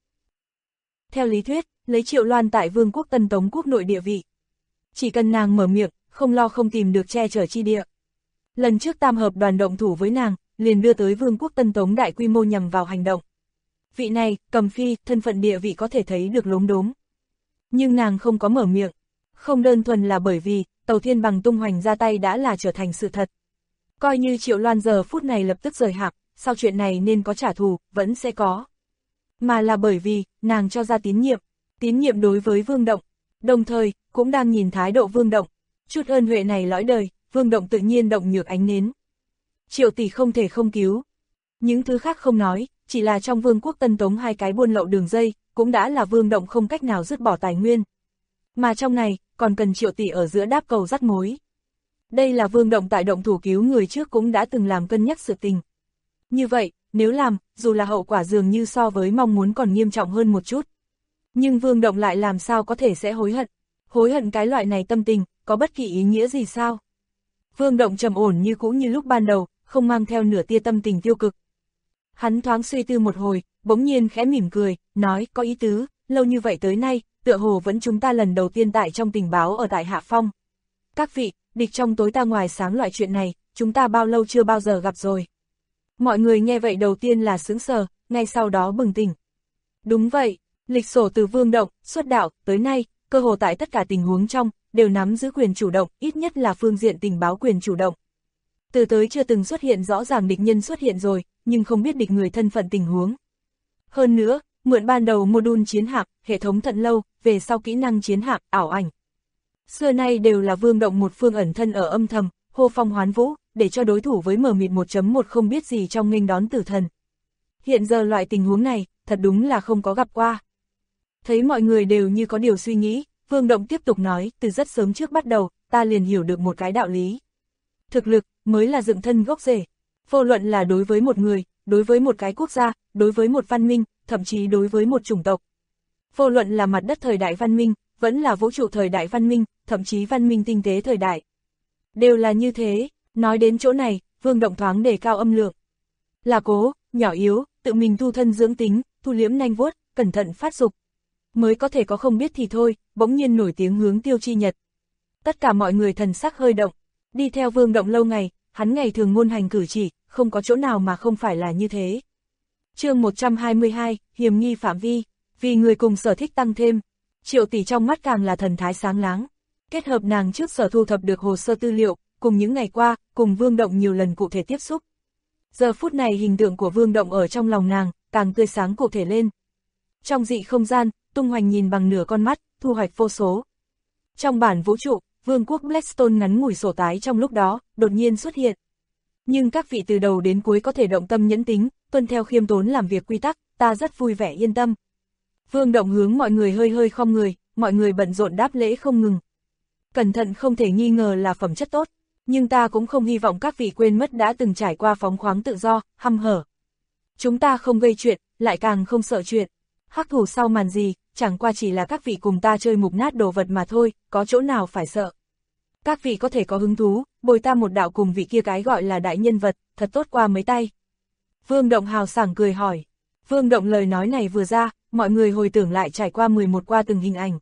Theo lý thuyết, lấy Triệu Loan tại Vương quốc Tân Tống quốc nội địa vị. Chỉ cần nàng mở miệng, không lo không tìm được che chở chi địa. Lần trước tam hợp đoàn động thủ với nàng, liền đưa tới Vương quốc Tân Tống đại quy mô nhằm vào hành động. Vị này, Cầm Phi, thân phận địa vị có thể thấy được lốm đốm. Nhưng nàng không có mở miệng. Không đơn thuần là bởi vì, Tàu Thiên Bằng tung hoành ra tay đã là trở thành sự thật. Coi như Triệu Loan giờ phút này lập tức rời hạc, sau chuyện này nên có trả thù, vẫn sẽ có. Mà là bởi vì, nàng cho ra tín nhiệm đối với Vương Động. Đồng thời, cũng đang nhìn thái độ Vương Động. Chút ơn huệ này lõi đời, Vương Động tự nhiên động nhược ánh nến. Triệu tỷ không thể không cứu. Những thứ khác không nói, chỉ là trong Vương quốc Tân Tống hai cái buôn lậu đường dây, cũng đã là Vương Động không cách nào dứt bỏ tài nguyên. Mà trong này, còn cần Triệu tỷ ở giữa đáp cầu dắt mối. Đây là Vương Động tại động thủ cứu người trước cũng đã từng làm cân nhắc sự tình. Như vậy, nếu làm, dù là hậu quả dường như so với mong muốn còn nghiêm trọng hơn một chút. Nhưng Vương Động lại làm sao có thể sẽ hối hận? Hối hận cái loại này tâm tình, có bất kỳ ý nghĩa gì sao? Vương Động trầm ổn như cũ như lúc ban đầu, không mang theo nửa tia tâm tình tiêu cực. Hắn thoáng suy tư một hồi, bỗng nhiên khẽ mỉm cười, nói, có ý tứ, lâu như vậy tới nay, tựa hồ vẫn chúng ta lần đầu tiên tại trong tình báo ở tại Hạ Phong. Các vị, địch trong tối ta ngoài sáng loại chuyện này, chúng ta bao lâu chưa bao giờ gặp rồi. Mọi người nghe vậy đầu tiên là sững sờ, ngay sau đó bừng tỉnh. Đúng vậy, lịch sử từ Vương Động, xuất đạo, tới nay, cơ hồ tại tất cả tình huống trong, đều nắm giữ quyền chủ động, ít nhất là phương diện tình báo quyền chủ động. Từ tới chưa từng xuất hiện rõ ràng địch nhân xuất hiện rồi, nhưng không biết địch người thân phận tình huống. Hơn nữa, mượn ban đầu module chiến hạm, hệ thống Thận Lâu, về sau kỹ năng chiến hạm, ảo ảnh. Xưa nay đều là Vương Động một phương ẩn thân ở âm thầm, hô phong hoán vũ, để cho đối thủ với mờ mịt 1.1 không biết gì trong nghênh đón tử thần. Hiện giờ loại tình huống này, thật đúng là không có gặp qua. Thấy mọi người đều như có điều suy nghĩ, Vương Động tiếp tục nói, từ rất sớm trước bắt đầu, ta liền hiểu được một cái đạo lý. Thực lực, mới là dựng thân gốc rễ. Vô luận là đối với một người, đối với một cái quốc gia, đối với một văn minh, thậm chí đối với một chủng tộc. Vô luận là mặt đất thời đại văn minh, vẫn là vũ trụ thời đại văn minh, thậm chí văn minh tinh tế thời đại. Đều là như thế, nói đến chỗ này, Vương Động thoáng đề cao âm lượng. Là cố, nhỏ yếu, tự mình thu thân dưỡng tính, thu liễm nanh vuốt, cẩn thận phát dục. Mới có thể có không biết thì thôi, bỗng nhiên nổi tiếng hướng Tiêu Chi Nhật. Tất cả mọi người thần sắc hơi động, đi theo Vương Động lâu ngày, hắn ngày thường ngôn hành cử chỉ, không có chỗ nào mà không phải là như thế. Chương 122, hiểm nghi phạm vi, vì người cùng sở thích tăng thêm, Triệu tỷ trong mắt càng là thần thái sáng láng. Kết hợp nàng trước sở thu thập được hồ sơ tư liệu, cùng những ngày qua, cùng Vương Động nhiều lần cụ thể tiếp xúc. Giờ phút này hình tượng của Vương Động ở trong lòng nàng, càng tươi sáng cụ thể lên. Trong dị không gian, tung hoành nhìn bằng nửa con mắt, thu hoạch vô số. Trong bản vũ trụ, vương quốc Blackstone ngắn ngủi sổ tái trong lúc đó, đột nhiên xuất hiện. Nhưng các vị từ đầu đến cuối có thể động tâm nhẫn tính, tuân theo khiêm tốn làm việc quy tắc, ta rất vui vẻ yên tâm. Vương Động hướng mọi người hơi hơi khom người, mọi người bận rộn đáp lễ không ngừng. Cẩn thận không thể nghi ngờ là phẩm chất tốt, nhưng ta cũng không hy vọng các vị quên mất đã từng trải qua phóng khoáng tự do, hăm hở. Chúng ta không gây chuyện, lại càng không sợ chuyện. Hắc thủ sau màn gì, chẳng qua chỉ là các vị cùng ta chơi mục nát đồ vật mà thôi, có chỗ nào phải sợ. Các vị có thể có hứng thú, bồi ta một đạo cùng vị kia cái gọi là đại nhân vật, thật tốt qua mấy tay. Vương Động hào sảng cười hỏi. Vương Động lời nói này vừa ra, mọi người hồi tưởng lại trải qua 11 qua từng hình ảnh.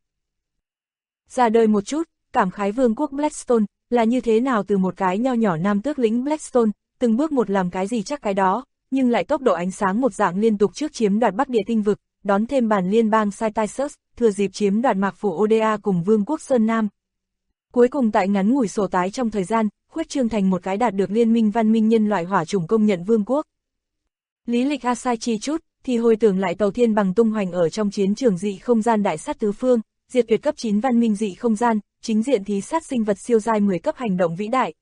Ra đời một chút, cảm khái vương quốc Blackstone, là như thế nào từ một cái nho nhỏ nam tước lĩnh Blackstone, từng bước một làm cái gì chắc cái đó, nhưng lại tốc độ ánh sáng một dạng liên tục trước chiếm đoạt Bắc Địa tinh vực, đón thêm bản liên bang Cytisus, thừa dịp chiếm đoạt mạc phủ Oda cùng vương quốc Sơn Nam. Cuối cùng tại ngắn ngủi sổ tái trong thời gian, khuếch trương thành một cái đạt được liên minh văn minh nhân loại hỏa chủng công nhận vương quốc. Lý lịch Asai chi chút, thì hồi tưởng lại tàu thiên bằng tung hoành ở trong chiến trường dị không gian đại sát tứ phương, diệt tuyệt cấp 9 văn minh dị không gian, chính diện thí sát sinh vật siêu giai 10 cấp hành động vĩ đại.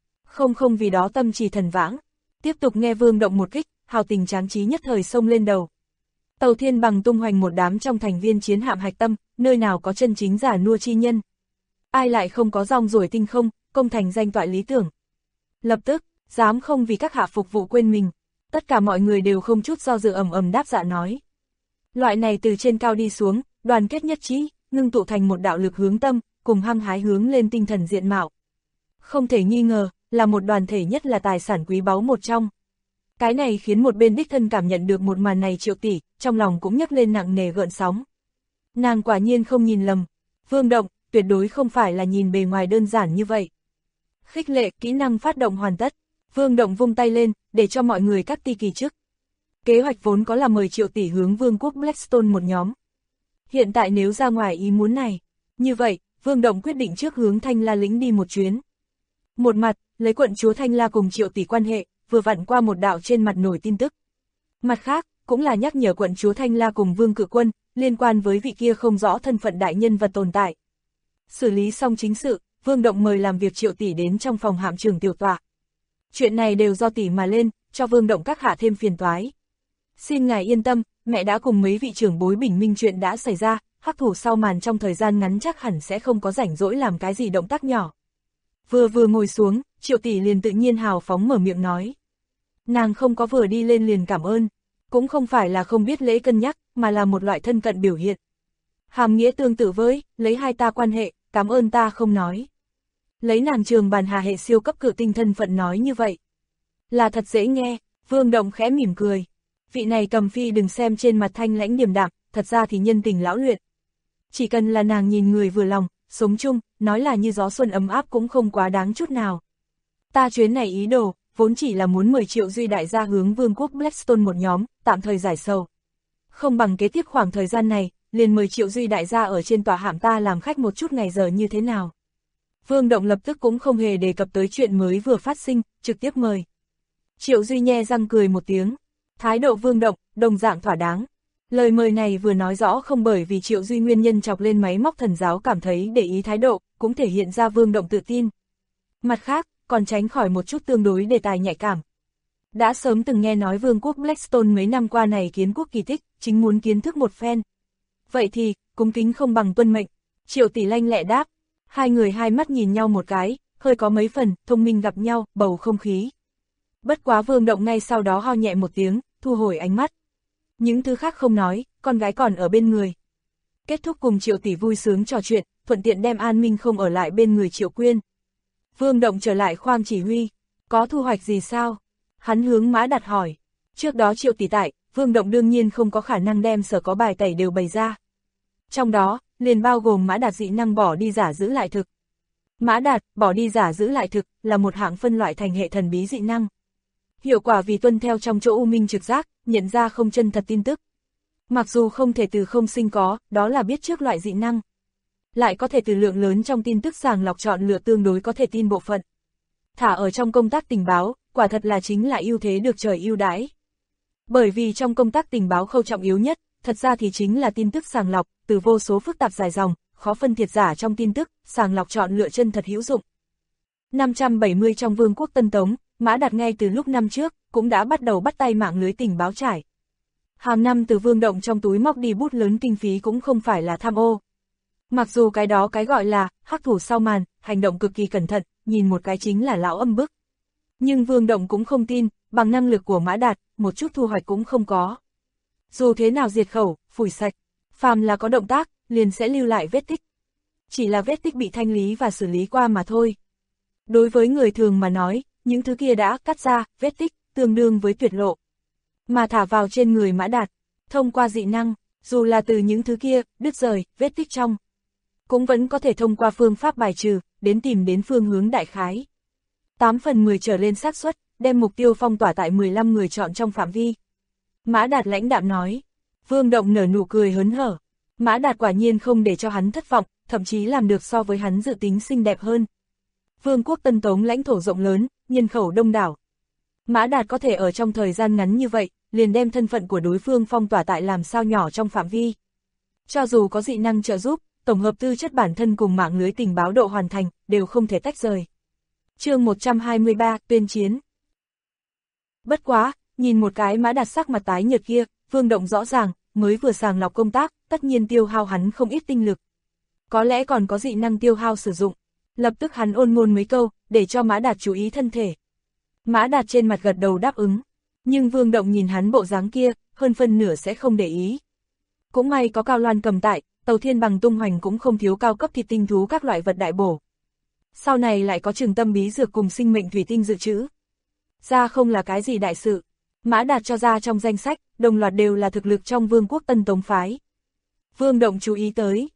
Không vì đó tâm trì thần vãng, tiếp tục nghe Vương Động một kích, hào tình tráng trí nhất thời xông lên đầu. Tàu thiên bằng tung hoành một đám trong thành viên chiến hạm hạch tâm, nơi nào có chân chính giả nua chi nhân. Ai lại không có rong ruổi tinh không, công thành danh toại lý tưởng. Lập tức, dám không vì các hạ phục vụ quên mình. Tất cả mọi người đều không chút do dự ầm ầm đáp dạ nói. Loại này từ trên cao đi xuống, đoàn kết nhất trí, ngưng tụ thành một đạo lực hướng tâm, cùng hăng hái hướng lên tinh thần diện mạo. Không thể nghi ngờ, là một đoàn thể nhất là tài sản quý báu một trong. Cái này khiến một bên đích thân cảm nhận được một màn này Triệu tỷ, trong lòng cũng nhấc lên nặng nề gợn sóng. Nàng quả nhiên không nhìn lầm. Vương Động, tuyệt đối không phải là nhìn bề ngoài đơn giản như vậy. Khích lệ, kỹ năng phát động hoàn tất. Vương Động vung tay lên, để cho mọi người các ti kỳ chức. Kế hoạch vốn có là mời Triệu tỷ hướng vương quốc Blackstone một nhóm. Hiện tại nếu ra ngoài ý muốn này, như vậy, Vương Động quyết định trước hướng Thanh La lĩnh đi một chuyến. Một mặt, lấy quận chúa Thanh La cùng Triệu tỷ quan hệ, vừa vặn qua một đạo trên mặt nổi tin tức. Mặt khác, cũng là nhắc nhở quận chúa Thanh La cùng Vương Cự Quân, liên quan với vị kia không rõ thân phận đại nhân vật tồn tại. Xử lý xong chính sự, Vương Động mời làm việc Triệu tỷ đến trong phòng hạm trưởng tiểu tọa. Chuyện này đều do tỷ mà lên, cho Vương Động các hạ thêm phiền toái. Xin ngài yên tâm, mẹ đã cùng mấy vị trưởng bối bình minh chuyện đã xảy ra, hắc thủ sau màn trong thời gian ngắn chắc hẳn sẽ không có rảnh rỗi làm cái gì động tác nhỏ. Vừa ngồi xuống, Triệu tỷ liền tự nhiên hào phóng mở miệng nói. Nàng không có vừa đi lên liền cảm ơn, cũng không phải là không biết lễ cân nhắc, mà là một loại thân cận biểu hiện. Hàm nghĩa tương tự với, lấy hai ta quan hệ, cảm ơn ta không nói. Lấy nàng Trường Bàn Hà hệ siêu cấp cự tinh thân phận nói như vậy. Là thật dễ nghe, Vương Động khẽ mỉm cười. Vị này cầm phi đừng xem trên mặt thanh lãnh điềm đạm, thật ra thì nhân tình lão luyện. Chỉ cần là nàng nhìn người vừa lòng, sống chung, nói là như gió xuân ấm áp cũng không quá đáng chút nào. Ta chuyến này ý đồ, vốn chỉ là muốn mời Triệu Duy đại gia hướng vương quốc Blackstone một nhóm, tạm thời giải sầu. Không bằng kế tiếp khoảng thời gian này, liền mời Triệu Duy đại gia ở trên tòa hạm ta làm khách một chút ngày giờ như thế nào. Vương Động lập tức cũng không hề đề cập tới chuyện mới vừa phát sinh, trực tiếp mời. Triệu Duy nhe răng cười một tiếng. Thái độ Vương Động, đồng dạng thỏa đáng. Lời mời này vừa nói rõ không bởi vì Triệu Duy nguyên nhân chọc lên máy móc thần giáo cảm thấy để ý thái độ, cũng thể hiện ra Vương Động tự tin. Mặt khác, còn tránh khỏi một chút tương đối đề tài nhạy cảm. Đã sớm từng nghe nói vương quốc Blackstone mấy năm qua này kiến quốc kỳ tích, chính muốn kiến thức một phen. Vậy thì, cung kính không bằng tuân mệnh. Triệu tỷ lanh lẹ đáp. Hai người hai mắt nhìn nhau một cái, hơi có mấy phần, thông minh gặp nhau, bầu không khí. Bất quá Vương Động ngay sau đó ho nhẹ một tiếng, thu hồi ánh mắt. Những thứ khác không nói, con gái còn ở bên người. Kết thúc cùng Triệu tỷ vui sướng trò chuyện, thuận tiện đem An Minh không ở lại bên người Triệu Quyên. Vương Động trở lại khoang chỉ huy, có thu hoạch gì sao? Hắn hướng Mã Đạt hỏi. Trước đó Triệu tỷ tại, Vương Động đương nhiên không có khả năng đem sở có bài tẩy đều bày ra. Trong đó, liền bao gồm Mã Đạt dị năng bỏ đi giả giữ lại thực. Mã Đạt, bỏ đi giả giữ lại thực, là một hạng phân loại thành hệ thần bí dị năng. Hiệu quả vì tuân theo trong chỗ u minh trực giác, nhận ra không chân thật tin tức. Mặc dù không thể từ không sinh có, đó là biết trước loại dị năng. Lại có thể từ lượng lớn trong tin tức sàng lọc chọn lựa tương đối có thể tin bộ phận. Thả ở trong công tác tình báo, quả thật là chính là ưu thế được trời ưu đãi. Bởi vì trong công tác tình báo khâu trọng yếu nhất, thật ra thì chính là tin tức sàng lọc, từ vô số phức tạp dài dòng, khó phân thiệt giả trong tin tức, sàng lọc chọn lựa chân thật hữu dụng. 570 trong Vương quốc Tân Tống, Mã Đạt ngay từ lúc năm trước, cũng đã bắt đầu bắt tay mạng lưới tình báo trải. Hàng năm từ Vương Động trong túi móc đi bút lớn kinh phí cũng không phải là tham ô. Mặc dù cái đó cái gọi là hắc thủ sau màn, hành động cực kỳ cẩn thận, nhìn một cái chính là lão âm bức. Nhưng Vương Động cũng không tin, bằng năng lực của Mã Đạt, một chút thu hoạch cũng không có. Dù thế nào diệt khẩu, phủi sạch, phàm là có động tác, liền sẽ lưu lại vết tích. Chỉ là vết tích bị thanh lý và xử lý qua mà thôi. Đối với người thường mà nói, những thứ kia đã cắt ra, vết tích, tương đương với tuyệt lộ. Mà thả vào trên người Mã Đạt, thông qua dị năng, dù là từ những thứ kia, đứt rời, vết tích trong, cũng vẫn có thể thông qua phương pháp bài trừ, đến tìm đến phương hướng đại khái. 8 phần 10 trở lên xác suất, đem mục tiêu phong tỏa tại 15 người chọn trong phạm vi. Mã Đạt lãnh đạm nói. Vương Động nở nụ cười hớn hở. Mã Đạt quả nhiên không để cho hắn thất vọng, thậm chí làm được so với hắn dự tính xinh đẹp hơn. Vương quốc Tân Tống lãnh thổ rộng lớn, nhân khẩu đông đảo. Mã Đạt có thể ở trong thời gian ngắn như vậy, liền đem thân phận của đối phương phong tỏa tại làm sao nhỏ trong phạm vi. Cho dù có dị năng trợ giúp, tổng hợp tư chất bản thân cùng mạng lưới tình báo độ hoàn thành, đều không thể tách rời. Chương 123, tuyên chiến. Bất quá, nhìn một cái Mã Đạt sắc mặt tái nhợt kia, Vương Động rõ ràng, mới vừa sàng lọc công tác, tất nhiên tiêu hao hắn không ít tinh lực. Có lẽ còn có dị năng tiêu hao sử dụng. Lập tức hắn ôn ngôn mấy câu, để cho Mã Đạt chú ý thân thể. Mã Đạt trên mặt gật đầu đáp ứng. Nhưng Vương Động nhìn hắn bộ dáng kia, hơn phân nửa sẽ không để ý. Cũng may có Cao Loan cầm tại, tàu thiên bằng tung hoành cũng không thiếu cao cấp thịt tinh thú các loại vật đại bổ. Sau này lại có Trường Tâm bí dược cùng sinh mệnh thủy tinh dự trữ. Ra không là cái gì đại sự. Mã Đạt cho ra trong danh sách, đồng loạt đều là thực lực trong Vương quốc Tân Tống phái. Vương Động chú ý tới.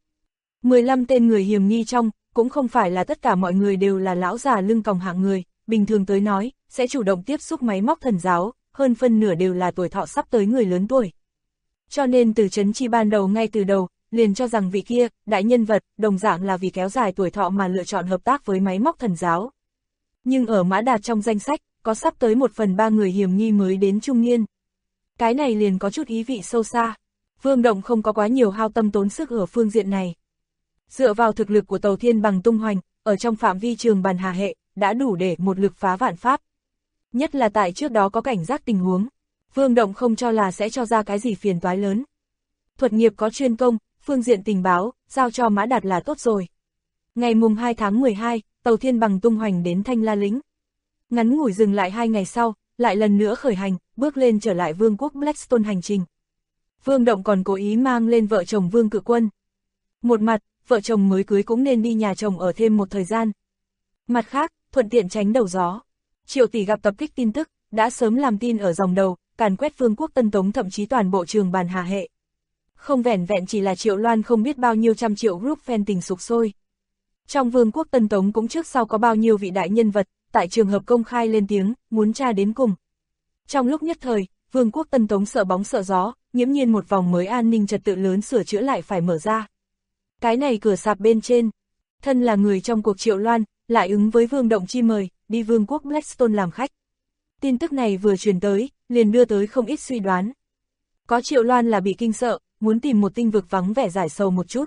15 tên người hiểm nghi trong, cũng không phải là tất cả mọi người đều là lão già lưng còng hạng người, bình thường tới nói, sẽ chủ động tiếp xúc máy móc thần giáo, hơn phân nửa đều là tuổi thọ sắp tới người lớn tuổi. Cho nên từ Trấn Chi ban đầu ngay từ đầu, liền cho rằng vị kia, đại nhân vật, đồng dạng là vì kéo dài tuổi thọ mà lựa chọn hợp tác với máy móc thần giáo. Nhưng ở Mã Đạt trong danh sách, có sắp tới 1/3 người hiểm nghi mới đến trung niên. Cái này liền có chút ý vị sâu xa. Vương Động không có quá nhiều hao tâm tốn sức ở phương diện này. Dựa vào thực lực của tàu thiên bằng tung hoành, ở trong phạm vi trường bàn hà hệ, đã đủ để một lực phá vạn pháp. Nhất là tại trước đó có cảnh giác tình huống. Vương Động không cho là sẽ cho ra cái gì phiền toái lớn. Thuật nghiệp có chuyên công, phương diện tình báo, giao cho Mã Đạt là tốt rồi. Ngày mùng 2 tháng 12, tàu thiên bằng tung hoành đến Thanh La Lĩnh. Ngắn ngủi dừng lại 2 ngày sau, lại lần nữa khởi hành, bước lên trở lại Vương quốc Blackstone hành trình. Vương Động còn cố ý mang lên vợ chồng Vương Cự Quân. Một mặt, vợ chồng mới cưới cũng nên đi nhà chồng ở thêm một thời gian. Mặt khác, thuận tiện tránh đầu gió. Triệu tỷ gặp tập kích tin tức, đã sớm làm tin ở dòng đầu, càn quét Vương quốc Tân Tống thậm chí toàn bộ trường bàn hà hệ. Không vẻn vẹn chỉ là Triệu Loan không biết bao nhiêu trăm triệu group fan tình sục sôi. Trong Vương quốc Tân Tống cũng trước sau có bao nhiêu vị đại nhân vật, tại trường hợp công khai lên tiếng, muốn tra đến cùng. Trong lúc nhất thời, Vương quốc Tân Tống sợ bóng sợ gió, nghiễm nhiên một vòng mới an ninh trật tự lớn sửa chữa lại phải mở ra. Cái này cửa sạp bên trên, thân là người trong cuộc Triệu Loan, lại ứng với Vương Động chi mời, đi Vương quốc Blackstone làm khách. Tin tức này vừa truyền tới, liền đưa tới không ít suy đoán. Có Triệu Loan là bị kinh sợ, muốn tìm một tinh vực vắng vẻ giải sầu một chút.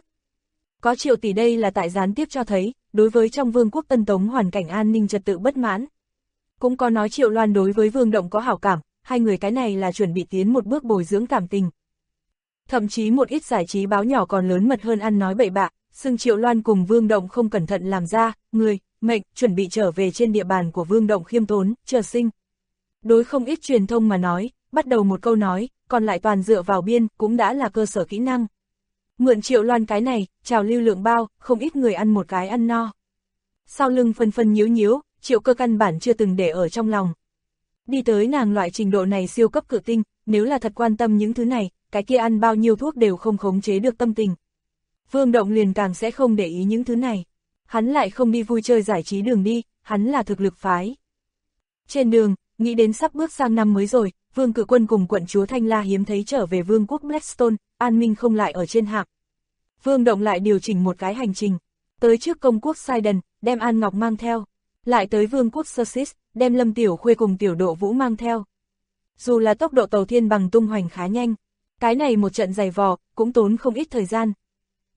Có Triệu tỷ đây là tại gián tiếp cho thấy, đối với trong Vương quốc Tân Tống hoàn cảnh an ninh trật tự bất mãn. Cũng có nói Triệu Loan đối với Vương Động có hảo cảm, hai người cái này là chuẩn bị tiến một bước bồi dưỡng cảm tình. Thậm chí một ít giải trí báo nhỏ còn lớn mật hơn ăn nói bậy bạ, xưng Triệu Loan cùng Vương Động không cẩn thận làm ra, người, mệnh, chuẩn bị trở về trên địa bàn của Vương Động khiêm tốn, chờ sinh. Đối không ít truyền thông mà nói, bắt đầu một câu nói, còn lại toàn dựa vào biên, cũng đã là cơ sở kỹ năng. Mượn Triệu Loan cái này, trào lưu lượng bao, không ít người ăn một cái ăn no. Sau lưng phân phân nhíu nhíu, Triệu Cơ căn bản chưa từng để ở trong lòng. Đi tới nàng loại trình độ này siêu cấp cự tinh, nếu là thật quan tâm những thứ này, cái kia ăn bao nhiêu thuốc đều không khống chế được tâm tình. Vương Động liền càng sẽ không để ý những thứ này. Hắn lại không đi vui chơi giải trí đường đi, hắn là thực lực phái. Trên đường, nghĩ đến sắp bước sang năm mới rồi, Vương Cự Quân cùng quận chúa Thanh La hiếm thấy trở về Vương quốc Blackstone, an minh không lại ở trên hạng. Vương Động lại điều chỉnh một cái hành trình, tới trước công quốc Sidon, đem An Ngọc mang theo, lại tới Vương quốc Sussex, đem Lâm Tiểu Khuê cùng Tiểu Độ Vũ mang theo. Dù là tốc độ tàu thiên bằng tung hoành khá nhanh, cái này một trận dày vò, cũng tốn không ít thời gian.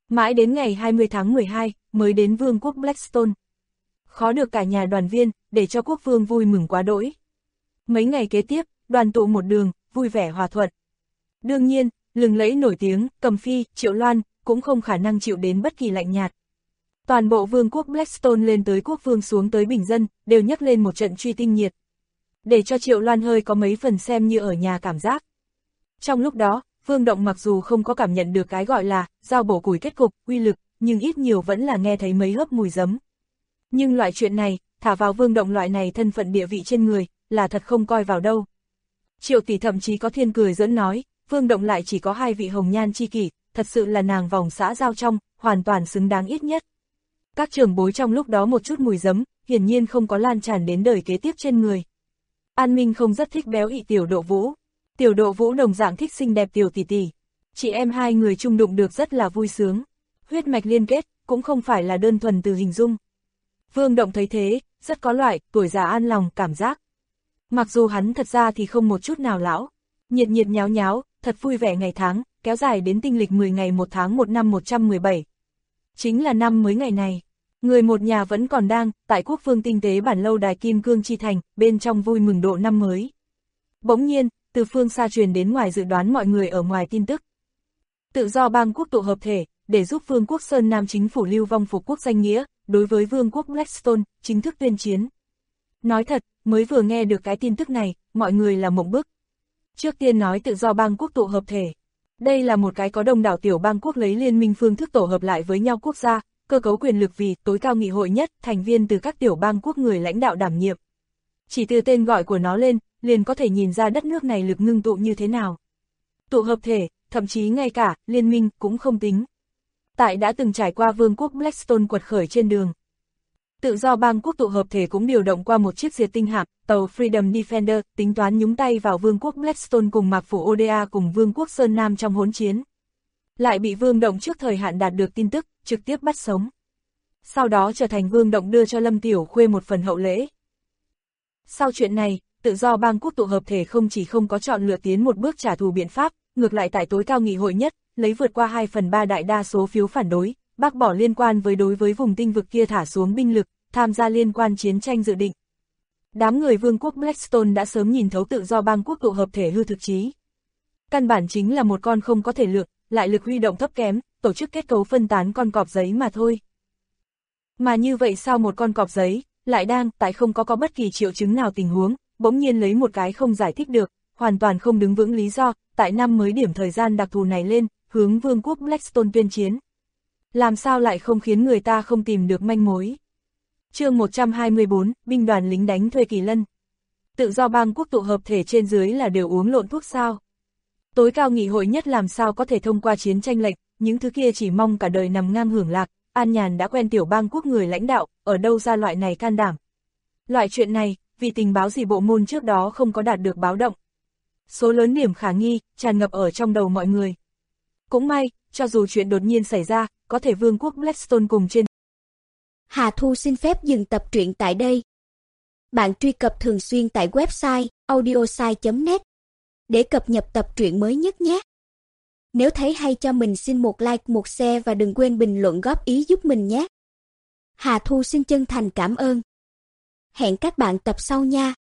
Mãi đến ngày 20 tháng 12, mới đến vương quốc Blackstone. Khó được cả nhà đoàn viên, để cho quốc vương vui mừng quá đỗi. Mấy ngày kế tiếp, đoàn tụ một đường, vui vẻ hòa thuận. Đương nhiên, lừng lẫy nổi tiếng, Cầm Phi, Triệu Loan, cũng không khả năng chịu đến bất kỳ lạnh nhạt. Toàn bộ vương quốc Blackstone lên tới quốc vương xuống tới bình dân, đều nhắc lên một trận truy tinh nhiệt. Để cho Triệu Loan hơi có mấy phần xem như ở nhà cảm giác. Trong lúc đó, Vương Động mặc dù không có cảm nhận được cái gọi là dao bổ củi kết cục, uy lực, nhưng ít nhiều vẫn là nghe thấy mấy hớp mùi giấm. Nhưng loại chuyện này, thả vào Vương Động loại này thân phận địa vị trên người, là thật không coi vào đâu. Triệu tỷ thậm chí có thiên cười giỡn nói, Vương Động lại chỉ có 2 vị hồng nhan chi kỷ, thật sự là nàng vòng xã giao trong, hoàn toàn xứng đáng ít nhất. Các trưởng bối trong lúc đó một chút mùi giấm, hiển nhiên không có lan tràn đến đời kế tiếp trên người. An Minh không rất thích béo ị Tiểu Độ Vũ. Tiểu Độ Vũ đồng dạng thích xinh đẹp Tiểu tỷ tỷ. Chị em hai người chung đụng được rất là vui sướng. Huyết mạch liên kết, cũng không phải là đơn thuần từ hình dung. Vương Động thấy thế, rất có loại tuổi già an lòng cảm giác. Mặc dù hắn thật ra thì không một chút nào lão, nhiệt nhiệt nháo nháo, thật vui vẻ ngày tháng, kéo dài đến tinh lịch 10 ngày 1 tháng 1 năm 117. Chính là năm mới ngày này, người một nhà vẫn còn đang, tại quốc phương tinh tế bản lâu đài Kim Cương Chi Thành, bên trong vui mừng độ năm mới. Bỗng nhiên, từ phương xa truyền đến ngoài dự đoán mọi người ở ngoài tin tức. Tự do bang quốc tụ hợp thể, để giúp vương quốc Sơn Nam chính phủ lưu vong phục quốc danh nghĩa, đối với vương quốc Blackstone, chính thức tuyên chiến. Nói thật, mới vừa nghe được cái tin tức này, mọi người là mộng bức. Trước tiên nói tự do bang quốc tụ hợp thể. Đây là một cái có đông đảo tiểu bang quốc lấy liên minh phương thức tổ hợp lại với nhau quốc gia, cơ cấu quyền lực vì tối cao nghị hội nhất, thành viên từ các tiểu bang quốc người lãnh đạo đảm nhiệm. Chỉ từ tên gọi của nó lên, liền có thể nhìn ra đất nước này lực ngưng tụ như thế nào. Tụ hợp thể, thậm chí ngay cả liên minh cũng không tính. Tại đã từng trải qua vương quốc Blackstone quật khởi trên đường. Tự do bang quốc tụ hợp thể cũng điều động qua một chiếc diệt tinh hạm, tàu Freedom Defender, tính toán nhúng tay vào vương quốc Blackstone cùng Mạc Phủ Oda cùng vương quốc Sơn Nam trong hỗn chiến. Lại bị Vương Động trước thời hạn đạt được tin tức, trực tiếp bắt sống. Sau đó trở thành Vương Động đưa cho Lâm Tiểu Khuê một phần hậu lễ. Sau chuyện này, tự do bang quốc tụ hợp thể không chỉ không có chọn lựa tiến một bước trả thù biện pháp, ngược lại tại tối cao nghị hội nhất, lấy vượt qua 2/3 đại đa số phiếu phản đối, bác bỏ liên quan với đối với vùng tinh vực kia thả xuống binh lực, tham gia liên quan chiến tranh dự định. Đám người vương quốc Blackstone đã sớm nhìn thấu tự do bang quốc tụ hợp thể hư thực chí. Căn bản chính là một con không có thể lượng, lại lực huy động thấp kém, tổ chức kết cấu phân tán con cọp giấy mà thôi. Mà như vậy sao một con cọp giấy, lại đang tại không có bất kỳ triệu chứng nào tình huống, bỗng nhiên lấy một cái không giải thích được, hoàn toàn không đứng vững lý do, tại năm mới điểm thời gian đặc thù này lên, hướng vương quốc Blackstone tuyên chiến. Làm sao lại không khiến người ta không tìm được manh mối. Chương 124, binh đoàn lính đánh thuê Kỳ Lân. Tự do bang quốc tụ hợp thể trên dưới là đều uống lộn thuốc sao. Tối cao nghị hội nhất làm sao có thể thông qua chiến tranh lệnh, những thứ kia chỉ mong cả đời nằm ngang hưởng lạc, An Nhàn đã quen tiểu bang quốc người lãnh đạo, ở đâu ra loại này can đảm. Loại chuyện này, vì tình báo gì bộ môn trước đó không có đạt được báo động. Số lớn điểm khả nghi, tràn ngập ở trong đầu mọi người. Cũng may, cho dù chuyện đột nhiên xảy ra, có thể vương quốc Blackstone cùng trên. Hà Thu xin phép dừng tập truyện tại đây. Bạn truy cập thường xuyên tại website audiosai.net để cập nhật tập truyện mới nhất nhé. Nếu thấy hay cho mình xin một like, một share và đừng quên bình luận góp ý giúp mình nhé. Hà Thu xin chân thành cảm ơn. Hẹn các bạn tập sau nha.